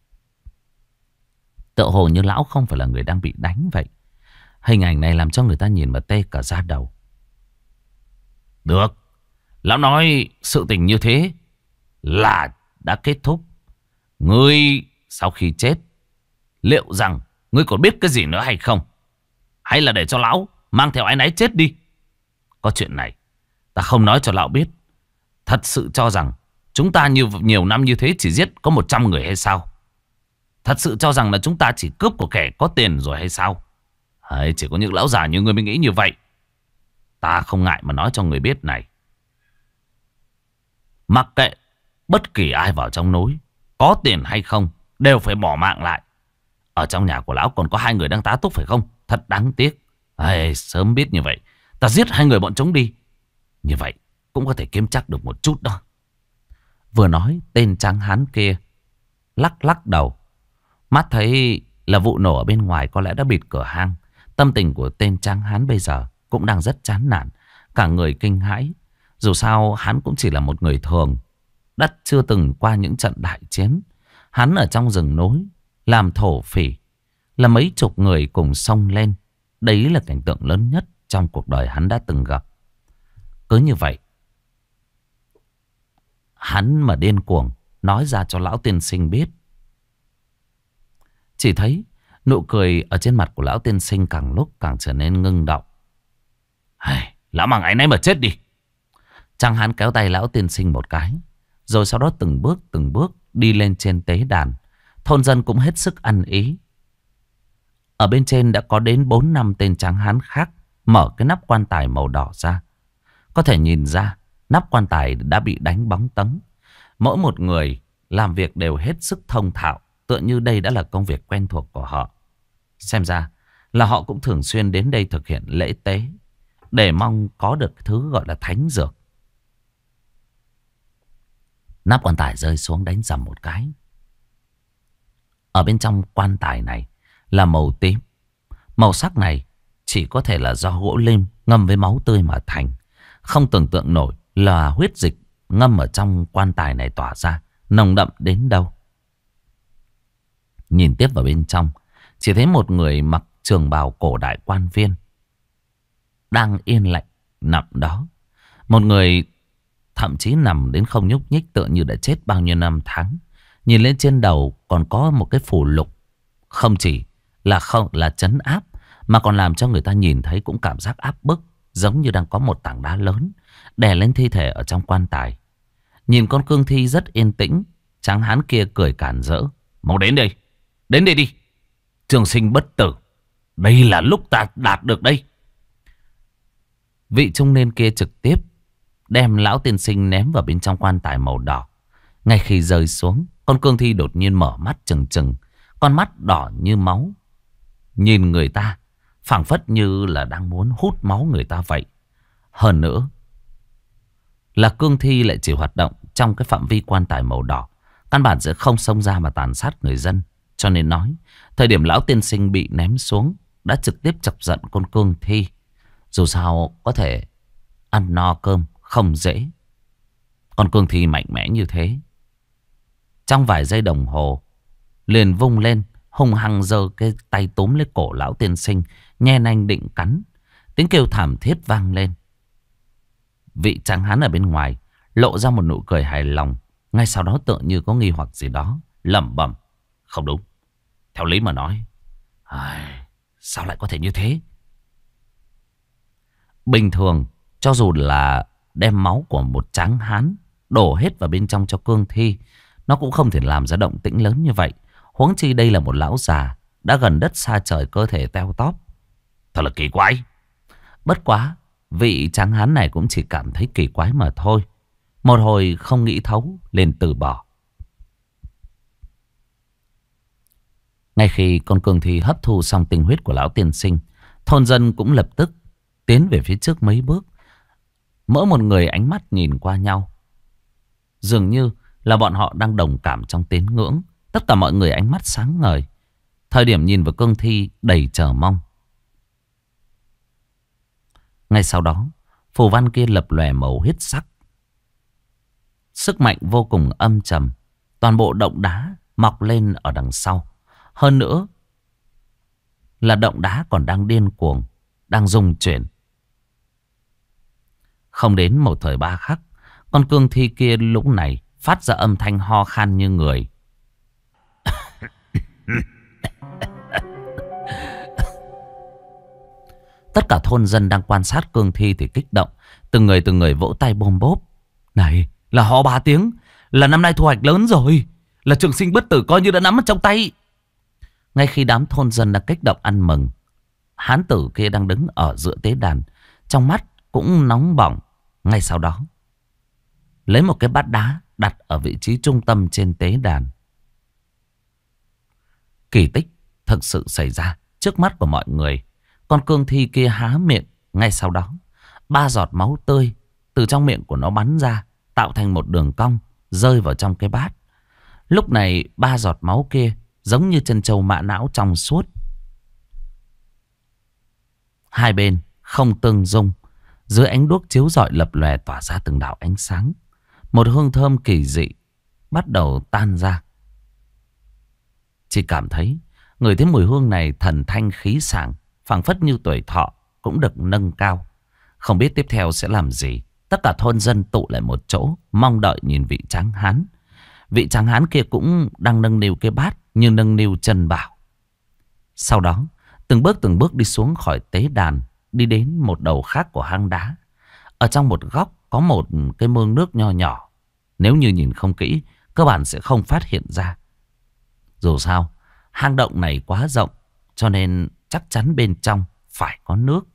Tựa hồ như lão không phải là người đang bị đánh vậy. Hình ảnh này làm cho người ta nhìn mà tê cả da đầu. Được, lão nói sự tình như thế là đã kết thúc. Ngươi sau khi chết, liệu rằng ngươi còn biết cái gì nữa hay không? Hay là để cho lão mang theo áy náy chết đi? Có chuyện này ta không nói cho lão biết. Thật sự cho rằng chúng ta nhiều năm như thế chỉ giết có 100 người hay sao? Thật sự cho rằng là chúng ta chỉ cướp của kẻ có tiền rồi hay sao? Chỉ có những lão già như ngươi mới nghĩ như vậy. Ta không ngại mà nói cho người biết này. Mặc kệ bất kỳ ai vào trong núi, có tiền hay không, đều phải bỏ mạng lại. Ở trong nhà của lão còn có 2 người đang tá túc phải không? Thật đáng tiếc. Sớm biết như vậy, ta giết 2 người bọn chúng đi. Như vậy cũng có thể kiếm chắc được một chút đó. Vừa nói, tên tráng hán kia lắc đầu. Mắt thấy là vụ nổ ở bên ngoài có lẽ đã bịt cửa hang. Tâm tình của tên tráng hán bây giờ cũng đang rất chán nản, cả người kinh hãi. Dù sao hắn cũng chỉ là một người thường, đã chưa từng qua những trận đại chiến. Hắn ở trong rừng núi làm thổ phỉ, là mấy chục người cùng xông lên. Đấy là cảnh tượng lớn nhất trong cuộc đời hắn đã từng gặp. Cứ như vậy, hắn mà điên cuồng nói ra cho lão tiên sinh biết. Chỉ thấy nụ cười ở trên mặt của lão tiên sinh càng lúc càng trở nên ngưng động. Lão mang ái nấy mà chết đi. Tráng hán kéo tay lão tiên sinh một cái, rồi sau đó từng bước đi lên trên tế đàn. Thôn dân cũng hết sức ăn ý. Ở bên trên đã có đến 4-5 tên tráng hán khác mở cái nắp quan tài màu đỏ ra. Có thể nhìn ra nắp quan tài đã bị đánh bóng tấm. Mỗi một người làm việc đều hết sức thông thạo, tựa như đây đã là công việc quen thuộc của họ. Xem ra là họ cũng thường xuyên đến đây thực hiện lễ tế, để mong có được thứ gọi là thánh dược. Nắp quan tài rơi xuống đánh rầm một cái. Ở bên trong quan tài này là màu tím. Màu sắc này chỉ có thể là do gỗ lim ngâm với máu tươi mà thành. Không tưởng tượng nổi là huyết dịch ngâm ở trong quan tài này tỏa ra nồng đậm đến đâu. Nhìn tiếp vào bên trong, chỉ thấy một người mặc trường bào cổ đại quan viên đang yên lặng nằm đó. Một người thậm chí nằm đến không nhúc nhích, tựa như đã chết bao nhiêu năm tháng. Nhìn lên trên đầu còn có một cái phù lục, không chỉ là trấn áp, mà còn làm cho người ta nhìn thấy cũng cảm giác áp bức, giống như đang có một tảng đá lớn đè lên thi thể ở trong quan tài. Nhìn con cương thi rất yên tĩnh, tráng hán kia cười cản rỡ. Mau đến đây đi. Trường sinh bất tử, đây là lúc ta đạt được đây. Vị trung niên kia trực tiếp đem lão tiên sinh ném vào bên trong quan tài màu đỏ. Ngay khi rơi xuống, con cương thi đột nhiên mở mắt trừng trừng, con mắt đỏ như máu, nhìn người ta phảng phất như là đang muốn hút máu người ta vậy. Hơn nữa là cương thi lại chỉ hoạt động trong cái phạm vi quan tài màu đỏ, căn bản sẽ không xông ra mà tàn sát người dân. Cho nên nói, thời điểm lão tiên sinh bị ném xuống đã trực tiếp chọc giận con cương thi. Dù sao có thể ăn no cơm không dễ. Con cương thi mạnh mẽ như thế, trong vài giây đồng hồ liền vung lên, hung hăng giơ cái tay túm lấy cổ lão tiên sinh, nhe nanh định cắn. Tiếng kêu thảm thiết vang lên. Vị tráng hán ở bên ngoài lộ ra một nụ cười hài lòng, ngay sau đó tựa như có nghi hoặc gì đó, lẩm bẩm. Không đúng, theo lý mà nói, sao lại có thể như thế? Bình thường, cho dù là đem máu của một tráng hán đổ hết vào bên trong cho cương thi, nó cũng không thể làm ra động tĩnh lớn như vậy. Huống chi đây là một lão già đã gần đất xa trời, cơ thể teo tóp. Thật là kỳ quái. Bất quá, vị tráng hán này cũng chỉ cảm thấy kỳ quái mà thôi. Một hồi không nghĩ thấu, liền từ bỏ. Ngay khi con cương thi hấp thu xong tinh huyết của lão tiên sinh, thôn dân cũng lập tức tiến về phía trước mấy bước. Mỗi một người ánh mắt nhìn qua nhau, dường như là bọn họ đang đồng cảm trong tín ngưỡng. Tất cả mọi người ánh mắt sáng ngời, thời điểm nhìn vào cương thi đầy chờ mong. Ngay sau đó, phù văn kia lập lòe màu huyết sắc, sức mạnh vô cùng âm trầm. Toàn bộ động đá mọc lên ở đằng sau. Hơn nữa là động đá còn đang điên cuồng, đang rung chuyển. Không đến một thời ba khắc, con cương thi kia lúc này phát ra âm thanh ho khan như người. Tất cả thôn dân đang quan sát cương thi thì kích động, từng người vỗ tay bôm bốp. Này, là ho 3 tiếng, là năm nay thu hoạch lớn rồi, là trường sinh bất tử coi như đã nắm ở trong tay. Ngay khi đám thôn dân đang kích động ăn mừng, hán tử kia đang đứng ở giữa tế đàn, trong mắt cũng nóng bỏng. Ngay sau đó, lấy một cái bát đá đặt ở vị trí trung tâm trên tế đàn. Kỳ tích thực sự xảy ra trước mắt của mọi người. Con cương thi kia há miệng, ngay sau đó 3 giọt máu tươi từ trong miệng của nó bắn ra, tạo thành một đường cong rơi vào trong cái bát. Lúc này 3 giọt máu kia giống như chân trâu mã não trong suốt, hai bên không tương dung. Dưới ánh đuốc chiếu rọi lập lòe tỏa ra từng đạo ánh sáng. Một hương thơm kỳ dị bắt đầu tan ra. Chỉ cảm thấy người thấy mùi hương này thần thanh khí sảng, phảng phất như tuổi thọ cũng được nâng cao. Không biết tiếp theo sẽ làm gì. Tất cả thôn dân tụ lại một chỗ, mong đợi nhìn vị tráng hán. Vị tráng hán kia cũng đang nâng niu cái bát như nâng niu chân bảo. Sau đó từng bước đi xuống khỏi tế đàn, đi đến một đầu khác của hang đá. Ở trong một góc có một cái mương nước nho nhỏ. Nếu như nhìn không kỹ, cơ bản sẽ không phát hiện ra. Dù sao, hang động này quá rộng, cho nên chắc chắn bên trong phải có nước.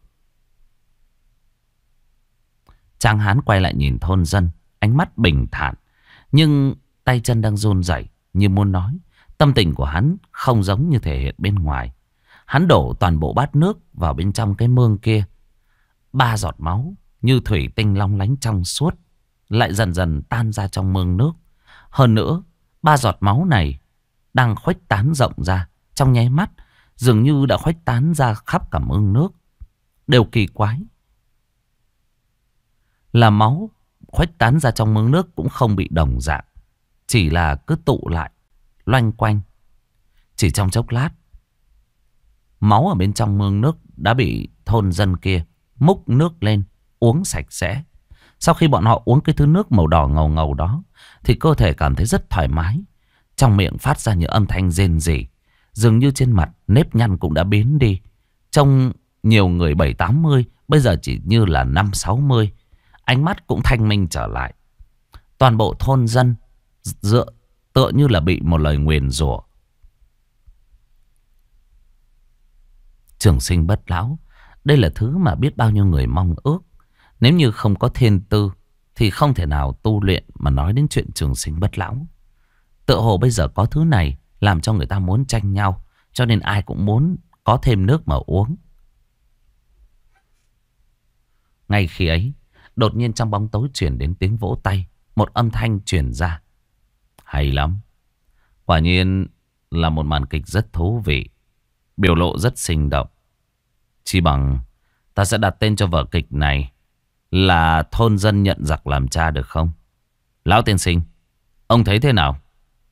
Tráng Hán quay lại nhìn thôn dân, ánh mắt bình thản, nhưng tay chân đang run rẩy như muốn nói. Tâm tình của hắn không giống như thể hiện bên ngoài. Hắn đổ toàn bộ bát nước vào bên trong cái mương kia. 3 giọt máu như thủy tinh long lánh trong suốt lại dần dần tan ra trong mương nước. Hơn nữa, 3 giọt máu này đang khuếch tán rộng ra. Trong nháy mắt, dường như đã khuếch tán ra khắp cả mương nước. Điều kỳ quái là máu khuếch tán ra trong mương nước cũng không bị đồng dạng, chỉ là cứ tụ lại, loanh quanh. Chỉ trong chốc lát, máu ở bên trong mương nước đã bị thôn dân kia múc nước lên, uống sạch sẽ. Sau khi bọn họ uống cái thứ nước màu đỏ ngầu ngầu đó, thì cơ thể cảm thấy rất thoải mái. Trong miệng phát ra những âm thanh rên rỉ. Dường như trên mặt nếp nhăn cũng đã biến đi. Trông nhiều người 7-80, bây giờ chỉ như là 5-60. Ánh mắt cũng thanh minh trở lại. Toàn bộ thôn dân tựa như là bị một lời nguyền rủa. Trường sinh bất lão, đây là thứ mà biết bao nhiêu người mong ước. Nếu như không có thiên tư thì không thể nào tu luyện mà nói đến chuyện trường sinh bất lão. Tựa hồ bây giờ có thứ này làm cho người ta muốn tranh nhau, cho nên ai cũng muốn có thêm nước mà uống. Ngay khi ấy, đột nhiên trong bóng tối truyền đến tiếng vỗ tay. Một âm thanh truyền ra. Hay lắm. Quả nhiên là một màn kịch rất thú vị, biểu lộ rất sinh động. Chỉ bằng ta sẽ đặt tên cho vở kịch này là Thôn Dân Nhận Giặc Làm Cha được không? Lão tiên sinh, ông thấy thế nào?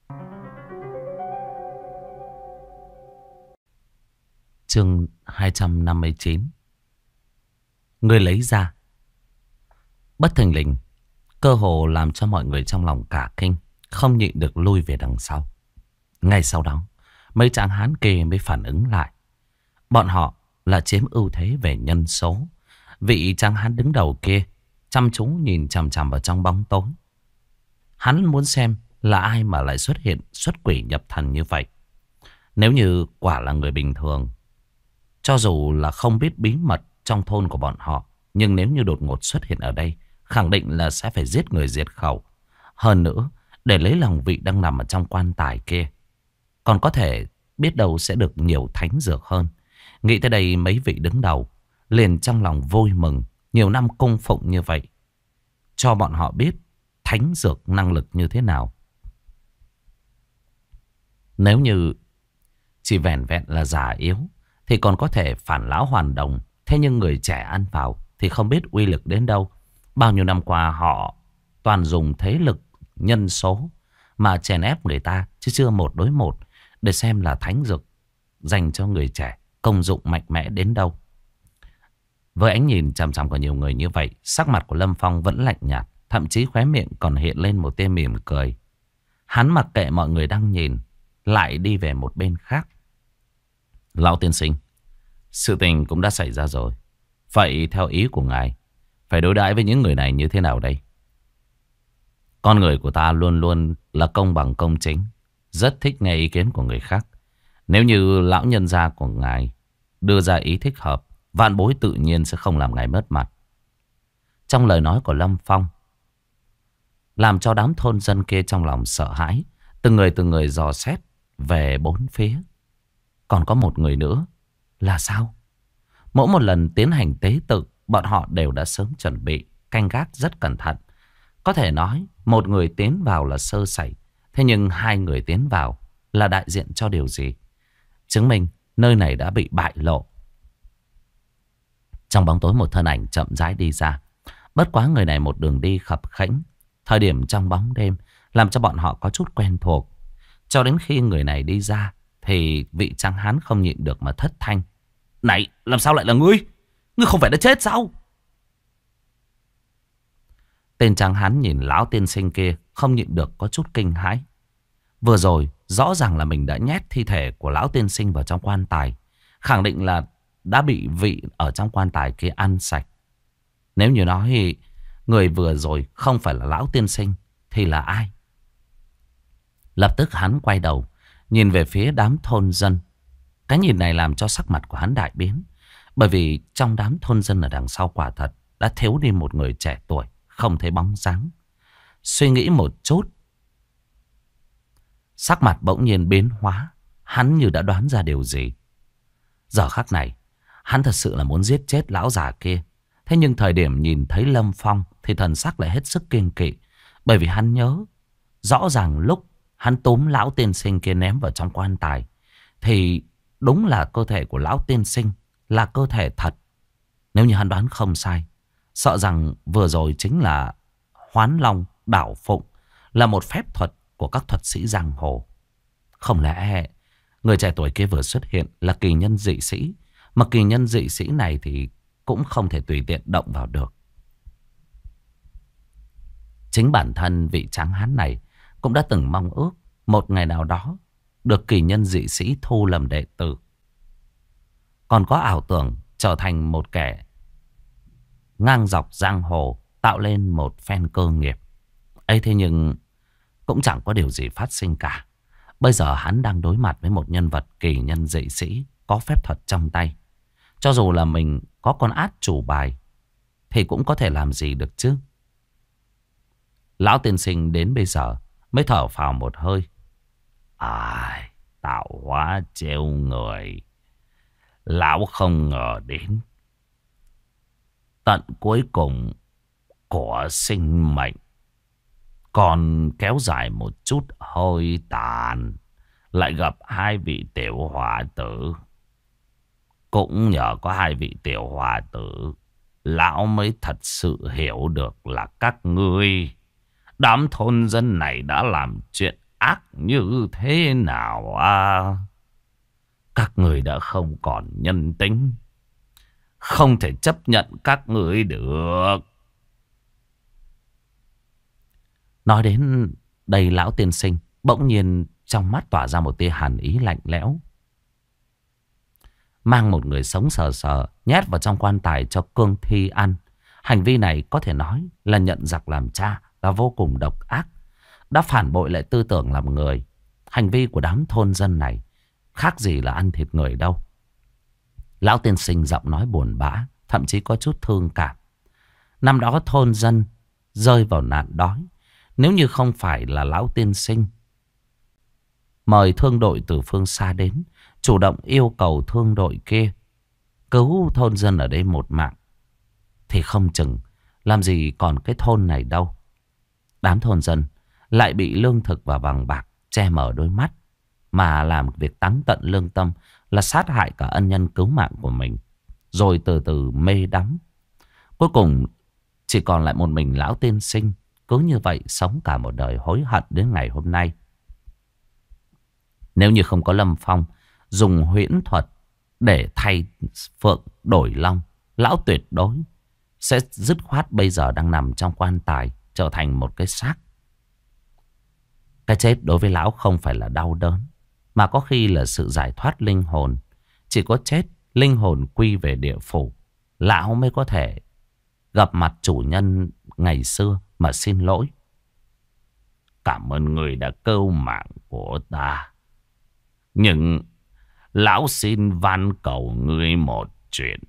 Chương 259. Người lấy ra. Bất thình lình, cơ hồ làm cho mọi người trong lòng cả kinh, không nhịn được lui về đằng sau. Ngay sau đó, mấy tráng hán kia mới phản ứng lại. Bọn họ là chiếm ưu thế về nhân số. Vị tráng hán đứng đầu kia chăm chú nhìn chằm chằm vào trong bóng tối. Hắn muốn xem là ai mà lại xuất hiện xuất quỷ nhập thần như vậy. Nếu như quả là người bình thường, cho dù là không biết bí mật trong thôn của bọn họ, nhưng nếu như đột ngột xuất hiện ở đây, khẳng định là sẽ phải giết người diệt khẩu. Hơn nữa, để lấy lòng vị đang nằm ở trong quan tài kia, còn có thể biết đâu sẽ được nhiều thánh dược hơn. Nghĩ tới đây, mấy vị đứng đầu liền trong lòng vui mừng. Nhiều năm cung phụng như vậy, cho bọn họ biết thánh dược năng lực như thế nào. Nếu như chỉ vẻn vẹn là già yếu thì còn có thể phản lão hoàn đồng. Thế nhưng người trẻ ăn vào thì không biết uy lực đến đâu. Bao nhiêu năm qua họ toàn dùng thế lực nhân số mà chèn ép người ta, chứ chưa một đối một, để xem là thánh dược dành cho người trẻ công dụng mạnh mẽ đến đâu. Với ánh nhìn chằm chằm của nhiều người như vậy, sắc mặt của Lâm Phong vẫn lạnh nhạt, thậm chí khóe miệng còn hiện lên một tia mỉm cười. Hắn mặc kệ mọi người đang nhìn, lại đi về một bên khác. Lão tiên sinh, sự tình cũng đã xảy ra rồi. Vậy theo ý của ngài, phải đối đãi với những người này như thế nào đây? Con người của ta luôn luôn là công bằng công chính, rất thích nghe ý kiến của người khác. Nếu như lão nhân gia của ngài đưa ra ý thích hợp, vạn bối tự nhiên sẽ không làm ngài mất mặt. Trong lời nói của Lâm Phong làm cho đám thôn dân kia trong lòng sợ hãi. Từng người dò xét về bốn phía. Còn có một người nữa là sao? Mỗi một lần tiến hành tế tự, bọn họ đều đã sớm chuẩn bị, canh gác rất cẩn thận. Có thể nói một người tiến vào là sơ sẩy, thế nhưng hai người tiến vào là đại diện cho điều gì? Chứng minh nơi này đã bị bại lộ. Trong bóng tối một thân ảnh chậm rãi đi ra. Bất quá người này một đường đi khập khẽnh. Thời điểm trong bóng đêm làm cho bọn họ có chút quen thuộc. Cho đến khi người này đi ra thì vị tráng hán không nhịn được mà thất thanh. Này, làm sao lại là ngươi? Ngươi không phải đã chết sao? Tên tráng hán nhìn lão tiên sinh kia không nhịn được có chút kinh hãi. Vừa rồi rõ ràng là mình đã nhét thi thể của lão tiên sinh vào trong quan tài. Khẳng định là đã bị vị ở trong quan tài kia ăn sạch. Nếu như nói người vừa rồi không phải là lão tiên sinh thì là ai? Lập tức hắn quay đầu nhìn về phía đám thôn dân. Cái nhìn này làm cho sắc mặt của hắn đại biến. Bởi vì trong đám thôn dân ở đằng sau quả thật đã thiếu đi một người trẻ tuổi, không thấy bóng dáng. Suy nghĩ một chút, sắc mặt bỗng nhiên biến hóa. Hắn như đã đoán ra điều gì. Giờ khắc này hắn thật sự là muốn giết chết lão già kia. Thế nhưng thời điểm nhìn thấy Lâm Phong thì thần sắc lại hết sức kiêng kỵ. Bởi vì hắn nhớ rõ ràng lúc hắn túm lão tiên sinh kia ném vào trong quan tài thì đúng là cơ thể của lão tiên sinh là cơ thể thật. Nếu như hắn đoán không sai, sợ rằng vừa rồi chính là Hoán Long đảo phụng, là một phép thuật của các thuật sĩ giang hồ. Không lẽ người trẻ tuổi kia vừa xuất hiện là kỳ nhân dị sĩ, mà kỳ nhân dị sĩ này thì cũng không thể tùy tiện động vào được. Chính bản thân vị tráng hán này cũng đã từng mong ước một ngày nào đó được kỳ nhân dị sĩ thu làm đệ tử. Còn có ảo tưởng trở thành một kẻ ngang dọc giang hồ, tạo lên một phen cơ nghiệp. Ấy thế nhưng cũng chẳng có điều gì phát sinh cả. Bây giờ hắn đang đối mặt với một nhân vật kỳ nhân dị sĩ có phép thuật trong tay. Cho dù là mình có con át chủ bài thì cũng có thể làm gì được chứ. Lão tiên sinh đến bây giờ mới thở phào một hơi. Ai, tạo hóa trêu người. Lão không ngờ đến tận cuối cùng của sinh mệnh còn kéo dài một chút hơi tàn, lại gặp hai vị tiểu hòa tử. Cũng nhờ có hai vị tiểu hòa tử, lão mới thật sự hiểu được là các ngươi, đám thôn dân này đã làm chuyện ác như thế nào à. Các người đã không còn nhân tính, không thể chấp nhận các người được. Nói đến đây, lão tiên sinh bỗng nhiên trong mắt tỏa ra một tia hàn ý lạnh lẽo. Mang một người sống sờ sờ nhét vào trong quan tài cho cương thi ăn. Hành vi này có thể nói là nhận giặc làm cha, là vô cùng độc ác, đã phản bội lại tư tưởng làm người. Hành vi của đám thôn dân này khác gì là ăn thịt người đâu. Lão tiên sinh giọng nói buồn bã, thậm chí có chút thương cảm. Năm đó thôn dân rơi vào nạn đói. Nếu như không phải là lão tiên sinh mời thương đội từ phương xa đến, chủ động yêu cầu thương đội kia cứu thôn dân ở đây một mạng, thì không chừng làm gì còn cái thôn này đâu. Đám thôn dân lại bị lương thực và vàng bạc che mở đôi mắt, mà làm việc táng tận lương tâm là sát hại cả ân nhân cứu mạng của mình, rồi từ từ mê đắm. Cuối cùng chỉ còn lại một mình lão tiên sinh, cứ như vậy sống cả một đời hối hận đến ngày hôm nay. Nếu như không có Lâm Phong dùng huyễn thuật để thay phượng đổi long, lão tuyệt đối sẽ dứt khoát bây giờ đang nằm trong quan tài, trở thành một cái xác. Cái chết đối với lão không phải là đau đớn, mà có khi là sự giải thoát linh hồn. Chỉ có chết, linh hồn quy về địa phủ, lão mới có thể gặp mặt chủ nhân ngày xưa mà xin lỗi. Cảm ơn người đã cứu mạng của ta, nhưng lão xin van cầu ngươi một chuyện.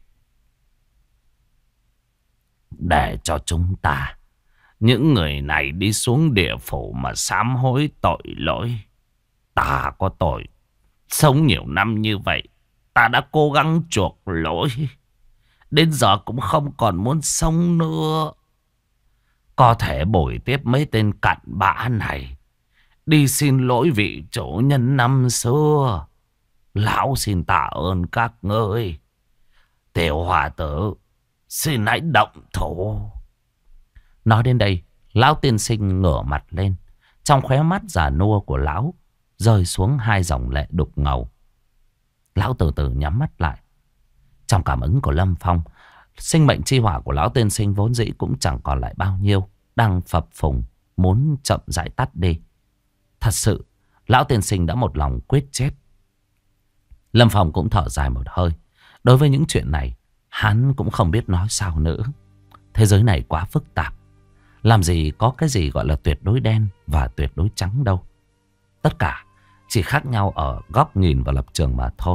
Để cho chúng ta, những người này đi xuống địa phủ mà sám hối tội lỗi. Ta có tội, sống nhiều năm như vậy, ta đã cố gắng chuộc lỗi, đến giờ cũng không còn muốn sống nữa. Có thể bồi tiếp mấy tên cặn bã này, đi xin lỗi vị chủ nhân năm xưa. Lão xin tạ ơn các ngươi. Tiểu hòa tử, xin hãy động thủ. Nói đến đây, lão tiên sinh ngửa mặt lên. Trong khóe mắt già nua của lão rơi xuống hai dòng lệ đục ngầu. Lão từ từ nhắm mắt lại. Trong cảm ứng của Lâm Phong, sinh mệnh chi hỏa của lão tiên sinh vốn dĩ cũng chẳng còn lại bao nhiêu, đang phập phùng muốn chậm rãi tắt đi. Thật sự lão tiên sinh đã một lòng quyết chết. Lâm Phong cũng thở dài một hơi. Đối với những chuyện này, hắn cũng không biết nói sao nữa. Thế giới này quá phức tạp. Làm gì có cái gì gọi là tuyệt đối đen và tuyệt đối trắng đâu. Tất cả chỉ khác nhau ở góc nhìn và lập trường mà thôi.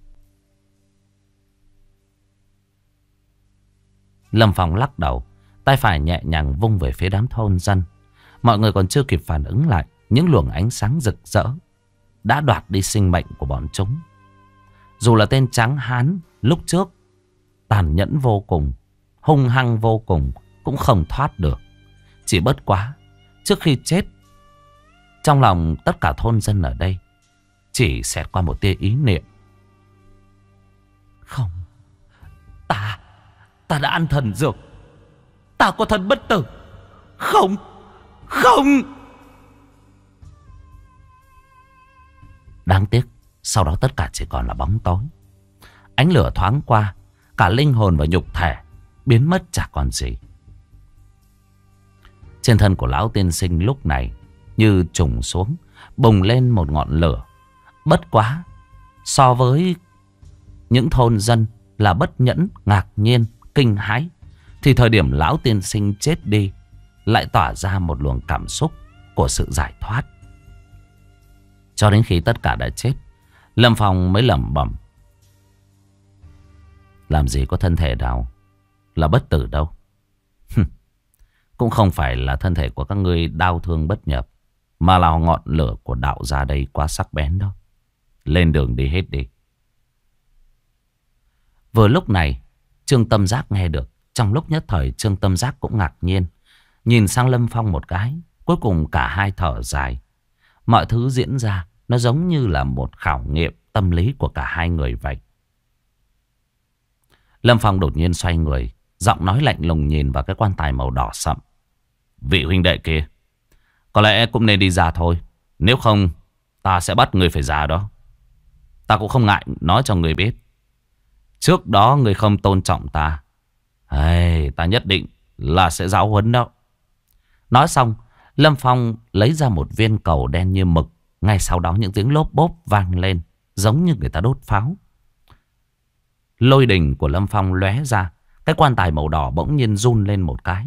Lâm Phong lắc đầu, tay phải nhẹ nhàng vung về phía đám thôn dân. Mọi người còn chưa kịp phản ứng lại, những luồng ánh sáng rực rỡ đã đoạt đi sinh mệnh của bọn chúng. Dù là tên trắng hán lúc trước tàn nhẫn vô cùng, hung hăng vô cùng, cũng không thoát được. Chỉ bất quá, trước khi chết, trong lòng tất cả thôn dân ở đây chỉ xẹt qua một tia ý niệm. Không, ta đã ăn thần dược. Ta có thân bất tử. Không. Đáng tiếc, sau đó tất cả chỉ còn là bóng tối. Ánh lửa thoáng qua, cả linh hồn và nhục thể biến mất chả còn gì. Trên thân của lão tiên sinh lúc này như trùng xuống, bùng lên một ngọn lửa. Bất quá, so với những thôn dân là bất nhẫn, ngạc nhiên, kinh hãi, thì thời điểm lão tiên sinh chết đi lại tỏa ra một luồng cảm xúc của sự giải thoát. Cho đến khi tất cả đã chết, Lâm Phong mới lẩm bẩm: làm gì có thân thể nào là bất tử đâu. Cũng không phải là thân thể của các ngươi đau thương bất nhập, mà là ngọn lửa của đạo gia đây quá sắc bén đó. Lên đường đi hết đi. Vừa lúc này, Trương Tâm Giác nghe được. Trong lúc nhất thời, Trương Tâm Giác cũng ngạc nhiên, nhìn sang Lâm Phong một cái. Cuối cùng cả hai thở dài. Mọi thứ diễn ra nó giống như là một khảo nghiệm tâm lý của cả hai người vậy. Lâm Phong đột nhiên xoay người, giọng nói lạnh lùng nhìn vào cái quan tài màu đỏ sậm. Vị huynh đệ kia, có lẽ cũng nên đi ra thôi. Nếu không, ta sẽ bắt người phải ra đó. Ta cũng không ngại nói cho người biết. Trước đó người không tôn trọng ta, ta nhất định là sẽ giáo huấn đó. Nói xong, Lâm Phong lấy ra một viên cầu đen như mực. Ngay sau đó những tiếng lốp bốp vang lên, giống như người ta đốt pháo. Lôi đình của Lâm Phong lóe ra. Cái quan tài màu đỏ bỗng nhiên run lên một cái.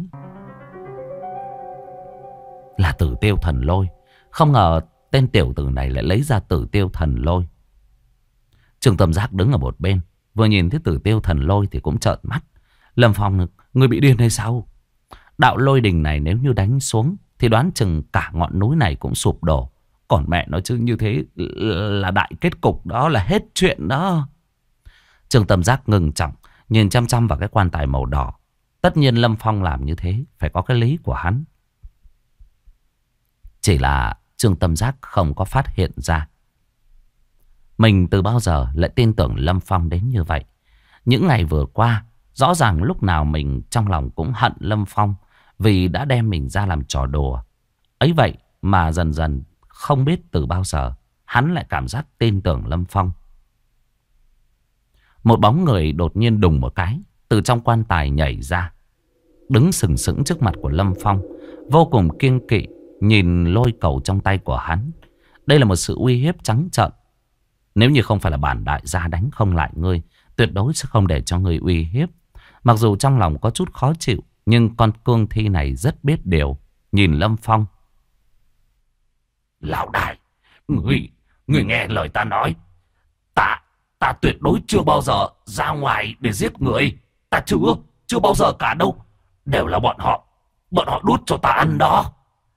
Là Tử Tiêu Thần Lôi. Không ngờ tên tiểu tử này lại lấy ra Tử Tiêu Thần Lôi. Trương Tâm Giác đứng ở một bên, vừa nhìn thấy Tử Tiêu Thần Lôi thì cũng trợn mắt. Lâm Phong, người bị điên hay sao? Đạo lôi đình này nếu như đánh xuống thì đoán chừng cả ngọn núi này cũng sụp đổ. Còn mẹ nó chứ, như thế là đại kết cục đó, là hết chuyện đó. Trương Tâm Giác ngừng trọng, nhìn chăm chăm vào cái quan tài màu đỏ. Tất nhiên Lâm Phong làm như thế phải có cái lý của hắn. Chỉ là Trương Tâm Giác không có phát hiện ra. Mình từ bao giờ lại tin tưởng Lâm Phong đến như vậy. Những ngày vừa qua, rõ ràng lúc nào mình trong lòng cũng hận Lâm Phong vì đã đem mình ra làm trò đùa. Ấy vậy mà dần dần không biết từ bao giờ hắn lại cảm giác tin tưởng Lâm Phong. Một bóng người đột nhiên đùng một cái từ trong quan tài nhảy ra, đứng sừng sững trước mặt của Lâm Phong, vô cùng kiêng kỵ nhìn lôi cầu trong tay của hắn. Đây là một sự uy hiếp trắng trợn. Nếu như không phải là bản đại gia đánh không lại ngươi, tuyệt đối sẽ không để cho ngươi uy hiếp. Mặc dù trong lòng có chút khó chịu, nhưng con cương thi này rất biết điều. Nhìn Lâm Phong: Lão đại, người nghe lời ta nói. Ta tuyệt đối chưa bao giờ ra ngoài để giết người. Ta chưa bao giờ cả đâu. Đều là bọn họ đút cho ta ăn đó.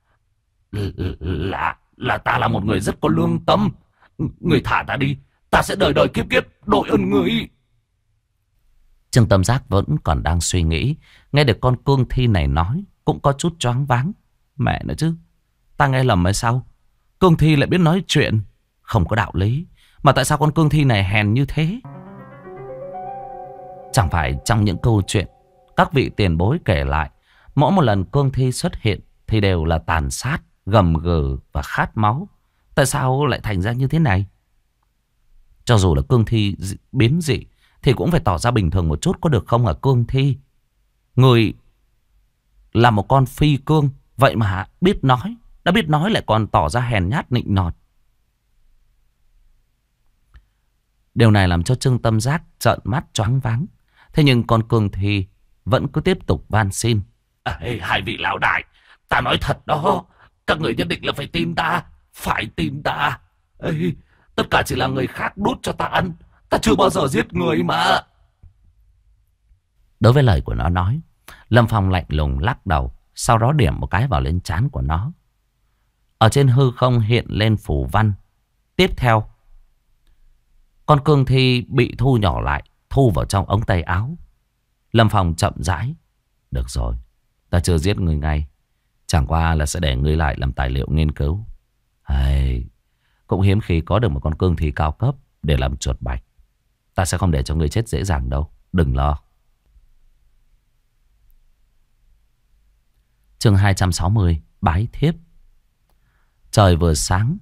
Là ta là một người rất có lương tâm. Người thả ta đi, ta sẽ đời đời kiếp kiếp đội ơn người. Trương Tâm Giác vẫn còn đang suy nghĩ, nghe được con cương thi này nói cũng có chút choáng váng. Mẹ nữa chứ, ta nghe lầm hay sao? Cương thi lại biết nói chuyện, không có đạo lý. Mà tại sao con cương thi này hèn như thế? Chẳng phải trong những câu chuyện các vị tiền bối kể lại, mỗi một lần cương thi xuất hiện thì đều là tàn sát, gầm gừ và khát máu. Tại sao lại thành ra như thế này? Cho dù là cương thi biến dị thì cũng phải tỏ ra bình thường một chút có được không hả cương thi? Người là một con phi cương, vậy mà biết nói, đã biết nói lại còn tỏ ra hèn nhát nịnh nọt. Điều này làm cho Trương Tâm Giác trợn mắt choáng váng. Thế nhưng con cương thi vẫn cứ tiếp tục van xin. Ê, hai vị lão đại, ta nói thật đó, các người nhất định là phải tin ta, phải tin ta. Ê, tất cả chỉ là người khác đút cho ta ăn, ta chưa bao giờ giết người mà. Đối với lời của nó nói, Lâm Phong lạnh lùng lắc đầu, sau đó điểm một cái vào lên trán của nó. Ở trên hư không hiện lên phù văn. Tiếp theo, con cương thi bị thu nhỏ lại, thu vào trong ống tay áo. Lâm Phong chậm rãi. Được rồi, ta chưa giết người ngay, chẳng qua là sẽ để ngươi lại làm tài liệu nghiên cứu. Cũng hiếm khi có được một con cương thi cao cấp để làm chuột bạch. Ta sẽ không để cho ngươi chết dễ dàng đâu, đừng lo. Chương 260, bái thiếp. Trời vừa sáng.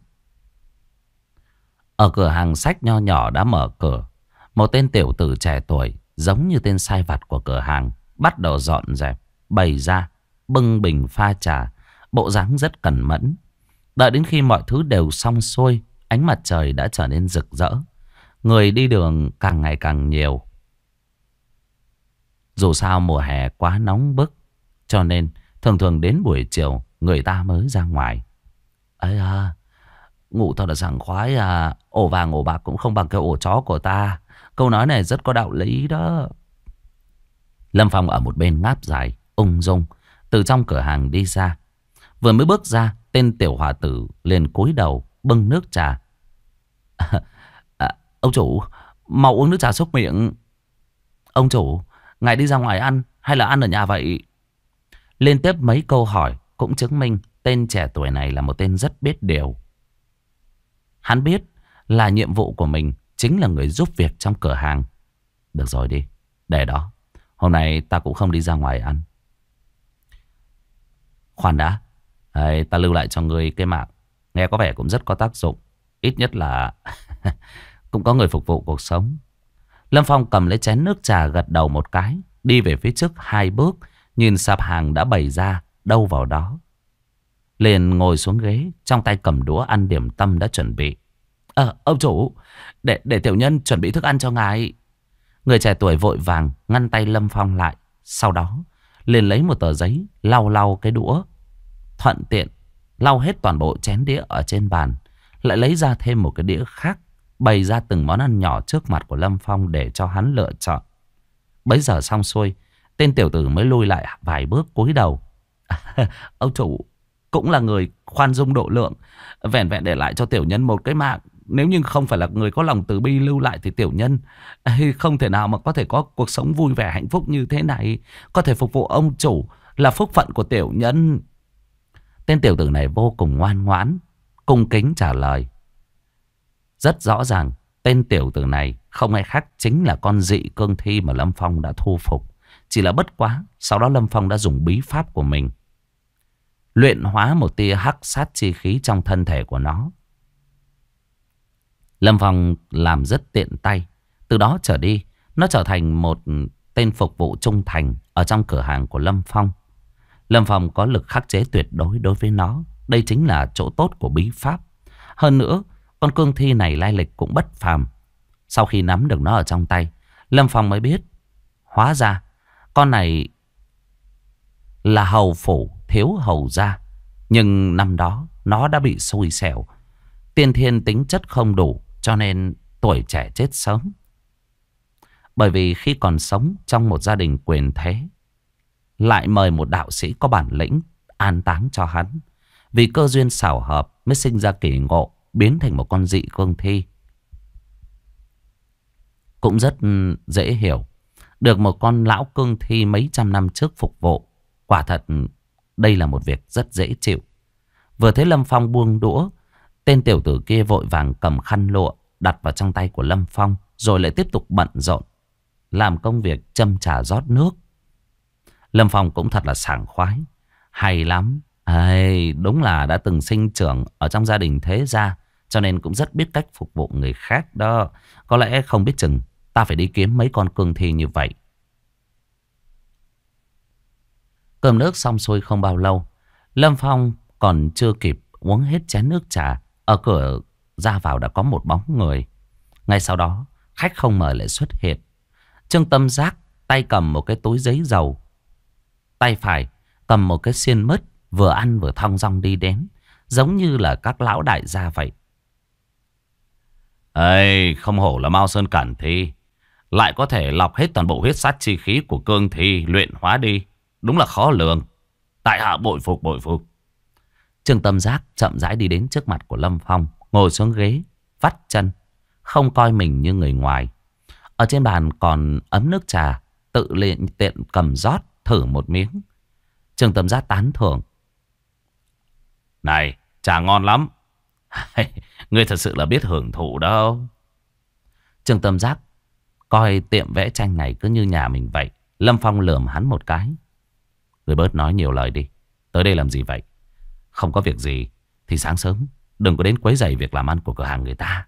Ở cửa hàng sách nho nhỏ đã mở cửa. Một tên tiểu tử trẻ tuổi, giống như tên sai vặt của cửa hàng, bắt đầu dọn dẹp, bày ra, bưng bình pha trà, bộ dáng rất cẩn mẫn. Đợi đến khi mọi thứ đều xong xuôi, ánh mặt trời đã trở nên rực rỡ. Người đi đường càng ngày càng nhiều. Dù sao mùa hè quá nóng bức, cho nên thường thường đến buổi chiều người ta mới ra ngoài. Ấy à, ngủ thật là sảng khoái à. Ổ vàng ổ bạc cũng không bằng cái ổ chó của ta. Câu nói này rất có đạo lý đó. Lâm Phong ở một bên ngáp dài, ung dung, từ trong cửa hàng đi ra. Vừa mới bước ra, tên tiểu hòa tử liền cúi đầu bưng nước trà. Ông chủ, mau uống nước trà xúc miệng. Ông chủ, ngài đi ra ngoài ăn hay là ăn ở nhà vậy? Liên tiếp mấy câu hỏi cũng chứng minh tên trẻ tuổi này là một tên rất biết điều. Hắn biết là nhiệm vụ của mình chính là người giúp việc trong cửa hàng. Được rồi đi, để đó. Hôm nay ta cũng không đi ra ngoài ăn. Khoan đã, ta lưu lại cho ngươi cái mạng. Nghe có vẻ cũng rất có tác dụng. Ít nhất là cũng có người phục vụ cuộc sống. Lâm Phong cầm lấy chén nước trà, gật đầu một cái, đi về phía trước 2 bước, nhìn sạp hàng đã bày ra đâu vào đó. Liền ngồi xuống ghế, trong tay cầm đũa ăn điểm tâm đã chuẩn bị. Ông chủ, để tiểu nhân chuẩn bị thức ăn cho ngài. Người trẻ tuổi vội vàng ngăn tay Lâm Phong lại. Sau đó liền lấy một tờ giấy lau lau cái đũa, thuận tiện lau hết toàn bộ chén đĩa ở trên bàn. Lại lấy ra thêm một cái đĩa khác, bày ra từng món ăn nhỏ trước mặt của Lâm Phong để cho hắn lựa chọn. Bấy giờ xong xuôi, tên tiểu tử mới lui lại vài bước cúi đầu. Ông chủ cũng là người khoan dung độ lượng, vẻn vẹn để lại cho tiểu nhân một cái mạng. Nếu như không phải là người có lòng từ bi lưu lại thì tiểu nhân không thể nào mà có thể có cuộc sống vui vẻ hạnh phúc như thế này. Có thể phục vụ ông chủ là phúc phận của tiểu nhân. Tên tiểu tử này vô cùng ngoan ngoãn, cung kính trả lời. Rất rõ ràng tên tiểu tử này không ai khác chính là con dị cương thi mà Lâm Phong đã thu phục. Chỉ là bất quá, sau đó Lâm Phong đã dùng bí pháp của mình luyện hóa một tia hắc sát chi khí trong thân thể của nó. Lâm Phong làm rất tiện tay. Từ đó trở đi, nó trở thành một tên phục vụ trung thành ở trong cửa hàng của Lâm Phong. Lâm Phong có lực khắc chế tuyệt đối đối với nó. Đây chính là chỗ tốt của bí pháp. Hơn nữa, con cương thi này lai lịch cũng bất phàm. Sau khi nắm được nó ở trong tay, Lâm Phong mới biết, hóa ra con này là hầu phủ thiếu hầu gia. Nhưng năm đó nó đã bị xui xẻo, tiên thiên tính chất không đủ, cho nên tuổi trẻ chết sớm. Bởi vì khi còn sống trong một gia đình quyền thế, lại mời một đạo sĩ có bản lĩnh an táng cho hắn. Vì cơ duyên xảo hợp mới sinh ra kỳ ngộ, biến thành một con dị cương thi. Cũng rất dễ hiểu. Được một con lão cương thi mấy trăm năm trước phục vụ, quả thật đây là một việc rất dễ chịu. Vừa thấy Lâm Phong buông đũa, tên tiểu tử kia vội vàng cầm khăn lụa đặt vào trong tay của Lâm Phong, rồi lại tiếp tục bận rộn làm công việc châm trà rót nước. Lâm Phong cũng thật là sảng khoái. Hay lắm. Đúng là đã từng sinh trưởng ở trong gia đình thế gia, cho nên cũng rất biết cách phục vụ người khác đó. Có lẽ không biết chừng ta phải đi kiếm mấy con cương thi như vậy. Cơm nước xong xuôi không bao lâu, Lâm Phong còn chưa kịp uống hết chén nước trà, ở cửa ra vào đã có một bóng người. Ngay sau đó, khách không mời lại xuất hiện. Trương Tâm Giác tay cầm một cái túi giấy dầu, tay phải cầm một cái xiên mứt, vừa ăn vừa thong dong đi đến, giống như là các lão đại gia vậy. Ê, không hổ là Mao Sơn Cản Thi, lại có thể lọc hết toàn bộ huyết sát chi khí của cương thi luyện hóa đi. Đúng là khó lường. Tại hạ bội phục bội phục. Trương Tâm Giác chậm rãi đi đến trước mặt của Lâm Phong, ngồi xuống ghế, vắt chân, không coi mình như người ngoài. Ở trên bàn còn ấm nước trà, tự tiện cầm rót thử một miếng. Trương Tâm Giác tán thưởng. Này, trà ngon lắm. Ngươi thật sự là biết hưởng thụ đâu. Trương Tâm Giác coi tiệm vẽ tranh này cứ như nhà mình vậy. Lâm Phong lườm hắn một cái. Ngươi bớt nói nhiều lời đi. Tới đây làm gì vậy? Không có việc gì thì sáng sớm đừng có đến quấy rầy việc làm ăn của cửa hàng người ta.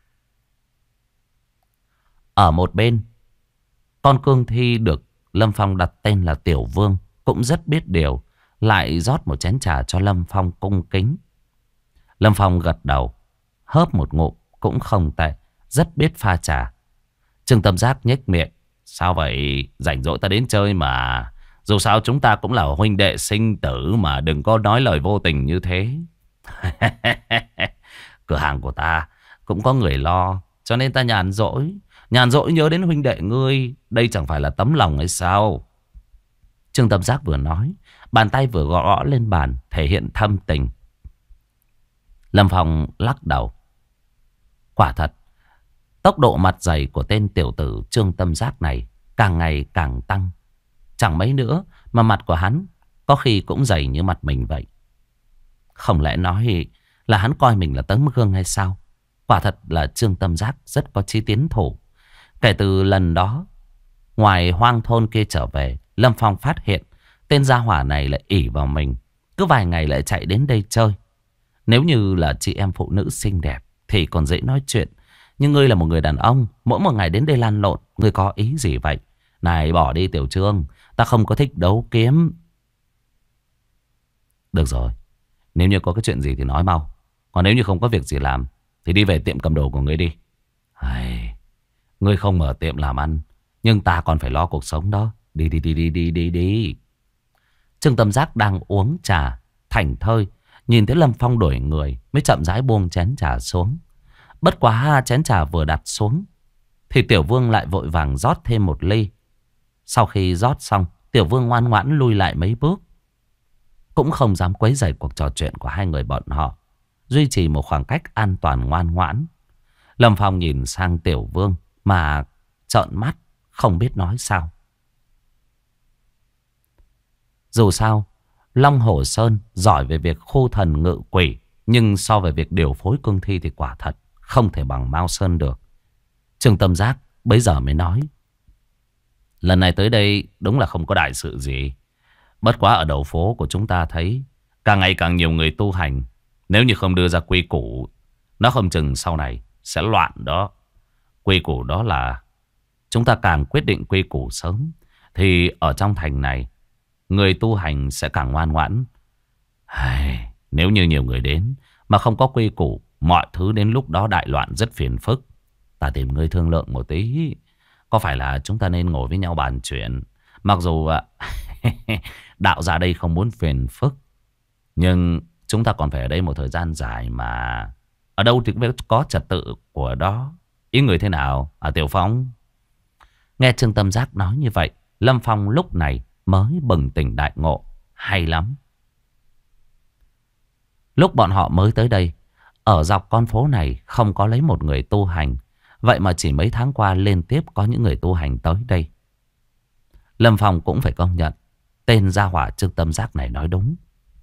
Ở một bên, con cương thi được Lâm Phong đặt tên là Tiểu Vương cũng rất biết điều, lại rót một chén trà cho Lâm Phong cung kính. Lâm Phong gật đầu, hớp một ngụm cũng không tệ, rất biết pha trà. Trương Tâm Giác nhếch miệng. Sao vậy? Rảnh rỗi ta đến chơi mà. Dù sao chúng ta cũng là huynh đệ sinh tử mà, đừng có nói lời vô tình như thế. Cửa hàng của ta cũng có người lo, cho nên ta nhàn rỗi. Nhàn rỗi nhớ đến huynh đệ ngươi. Đây chẳng phải là tấm lòng hay sao? Trương Tâm Giác vừa nói, bàn tay vừa gõ lên bàn, thể hiện thâm tình. Lâm Phong lắc đầu. Quả thật, tốc độ mặt dày của tên tiểu tử Trương Tâm Giác này càng ngày càng tăng. Chẳng mấy nữa mà mặt của hắn có khi cũng dày như mặt mình vậy. Không lẽ nói là hắn coi mình là tấm gương hay sao? Quả thật là Trương Tâm Giác rất có chí tiến thủ. Kể từ lần đó, ngoài hoang thôn kia trở về, Lâm Phong phát hiện tên gia hỏa này lại ỷ vào mình. Cứ vài ngày lại chạy đến đây chơi. Nếu như là chị em phụ nữ xinh đẹp thì còn dễ nói chuyện. Nhưng ngươi là một người đàn ông, mỗi một ngày đến đây lăn lộn, ngươi có ý gì vậy? Này bỏ đi Tiểu Trương, ta không có thích đấu kiếm. Được rồi, nếu như có cái chuyện gì thì nói mau. Còn nếu như không có việc gì làm thì đi về tiệm cầm đồ của ngươi đi. Ngươi không mở tiệm làm ăn, nhưng ta còn phải lo cuộc sống đó. Đi. Trương Tâm Giác đang uống trà thảnh thơi, nhìn thấy Lâm Phong đổi người mới chậm rãi buông chén trà xuống. Bất quá chén trà vừa đặt xuống thì Tiểu Vương lại vội vàng rót thêm một ly. Sau khi rót xong, Tiểu Vương ngoan ngoãn lui lại mấy bước, cũng không dám quấy rầy cuộc trò chuyện của hai người bọn họ, duy trì một khoảng cách an toàn ngoan ngoãn. Lâm Phong nhìn sang Tiểu Vương mà trợn mắt, không biết nói sao. Dù sao, Long Hổ Sơn giỏi về việc khu thần ngự quỷ, nhưng so về việc điều phối cương thi thì quả thật không thể bằng Mao Sơn được. Trương Tâm Giác bấy giờ mới nói. Lần này tới đây đúng là không có đại sự gì. Bất quá ở đầu phố của chúng ta thấy càng ngày càng nhiều người tu hành. Nếu như không đưa ra quy củ, nó không chừng sau này sẽ loạn đó. Quy củ đó là chúng ta càng quyết định quy củ sớm thì ở trong thành này người tu hành sẽ càng ngoan ngoãn. Nếu như nhiều người đến mà không có quy củ, mọi thứ đến lúc đó đại loạn rất phiền phức. Ta tìm người thương lượng một tí. Có phải là chúng ta nên ngồi với nhau bàn chuyện? Mặc dù đạo gia đây không muốn phiền phức, nhưng chúng ta còn phải ở đây một thời gian dài mà. Ở đâu thì cũng có trật tự của đó. Ý người thế nào Tiểu Phong? Nghe Trương Tâm Giác nói như vậy, Lâm Phong lúc này mới bừng tỉnh đại ngộ. Hay lắm. Lúc bọn họ mới tới đây, ở dọc con phố này không có lấy một người tu hành. Vậy mà chỉ mấy tháng qua liên tiếp có những người tu hành tới đây. Lâm Phong cũng phải công nhận, tên gia hỏa Trương Tâm Giác này nói đúng.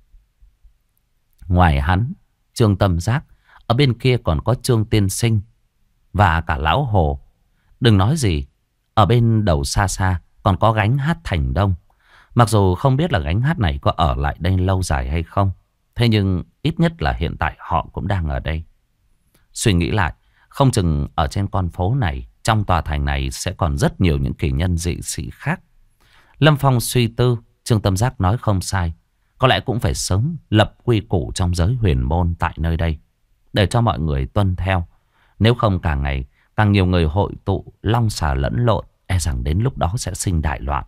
Ngoài hắn, Trương Tâm Giác, ở bên kia còn có Trương Tiên Sinh và cả Lão Hồ. Đừng nói gì, ở bên đầu xa xa còn có gánh hát Thành Đông. Mặc dù không biết là gánh hát này có ở lại đây lâu dài hay không, thế nhưng ít nhất là hiện tại họ cũng đang ở đây. Suy nghĩ lại, không chừng ở trên con phố này, trong tòa thành này sẽ còn rất nhiều những kỳ nhân dị sĩ khác. Lâm Phong suy tư, Trương Tâm Giác nói không sai. Có lẽ cũng phải sớm lập quy củ trong giới huyền môn tại nơi đây, để cho mọi người tuân theo. Nếu không càng ngày Càng nhiều người hội tụ, long xà lẫn lộn, e rằng đến lúc đó sẽ sinh đại loạn.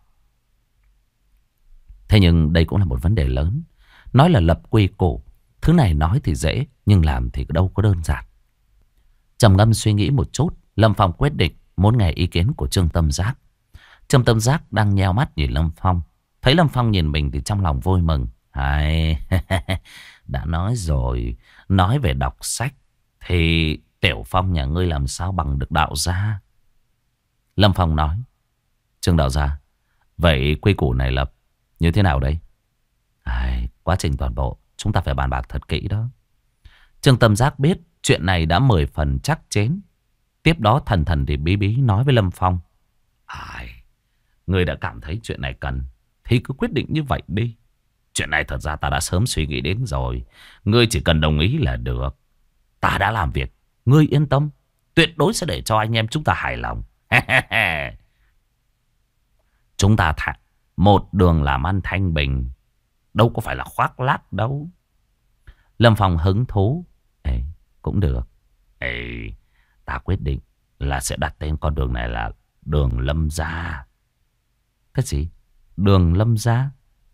Thế nhưng đây cũng là một vấn đề lớn. Nói là lập quy củ, thứ này nói thì dễ, nhưng làm thì đâu có đơn giản. Trầm ngâm suy nghĩ một chút, Lâm Phong quyết định muốn nghe ý kiến của Trương Tâm Giác. Trương Tâm Giác đang nheo mắt nhìn Lâm Phong. Thấy Lâm Phong nhìn mình thì trong lòng vui mừng. Hay, đã nói rồi, nói về đọc sách thì Tiểu Phong nhà ngươi làm sao bằng được đạo gia. Lâm Phong nói, Trương đạo gia, vậy quy củ này lập như thế nào đây? Quá trình toàn bộ chúng ta phải bàn bạc thật kỹ đó. Trương Tâm Giác biết chuyện này đã 10 phần chắc chén. Tiếp đó thần thần thì bí bí nói với Lâm Phong, ngươi đã cảm thấy chuyện này cần thì cứ quyết định như vậy đi. Chuyện này thật ra ta đã sớm suy nghĩ đến rồi. Ngươi chỉ cần đồng ý là được. Ta đã làm việc, ngươi yên tâm, tuyệt đối sẽ để cho anh em chúng ta hài lòng. Chúng ta một đường làm ăn thanh bình, đâu có phải là khoác lác đâu. Lâm Phong hứng thú. Cũng được. Ta quyết định là sẽ đặt tên con đường này là đường Lâm Gia. Cái gì? Đường Lâm Gia?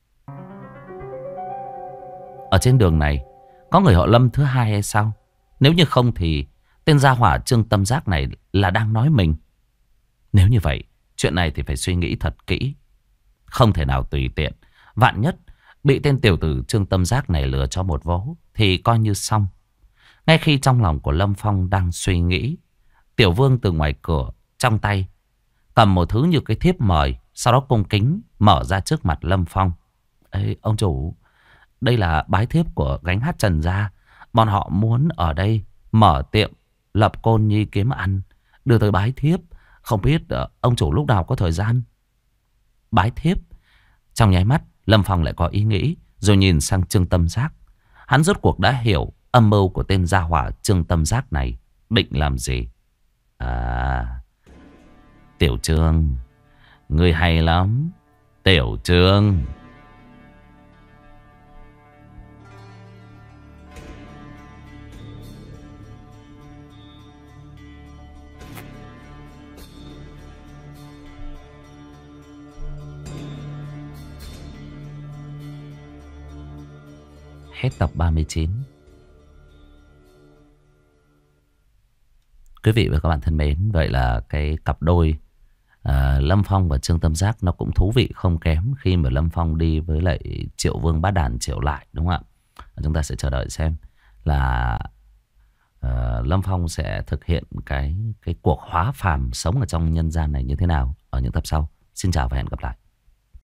Ở trên đường này có người họ Lâm thứ hai hay sao? Nếu như không thì tên gia hỏa Trương Tâm Giác này là đang nói mình. Nếu như vậy, chuyện này thì phải suy nghĩ thật kỹ. Không thể nào tùy tiện. Vạn nhất bị tên tiểu tử Trương Tâm Giác này lừa cho một vố thì coi như xong. Ngay khi trong lòng của Lâm Phong đang suy nghĩ, Tiểu Vương từ ngoài cửa trong tay cầm một thứ như cái thiếp mời, sau đó cung kính mở ra trước mặt Lâm Phong. Ông chủ, đây là bái thiếp của gánh hát Trần gia. Bọn họ muốn ở đây mở tiệm lập côn nhi kiếm ăn, đưa tới bái thiếp. Không biết ông chủ lúc nào có thời gian. Bái thiếp. Trong nháy mắt Lâm Phong lại có ý nghĩ, rồi nhìn sang Trương Tâm Giác. Hắn rốt cuộc đã hiểu âm mưu của tên gia hỏa Trương Tâm Giác này định làm gì. Tiểu Trương, ngươi hay lắm. Tiểu Trương. Hết tập 39. Quý vị và các bạn thân mến, vậy là cái cặp đôi Lâm Phong và Trương Tâm Giác nó cũng thú vị không kém khi mà Lâm Phong đi với lại Triệu Vương Bát Đàn Triệu Lại, đúng không ạ? Chúng ta sẽ chờ đợi xem là Lâm Phong sẽ thực hiện cái cuộc hóa phàm sống ở trong nhân gian này như thế nào ở những tập sau. Xin chào và hẹn gặp lại.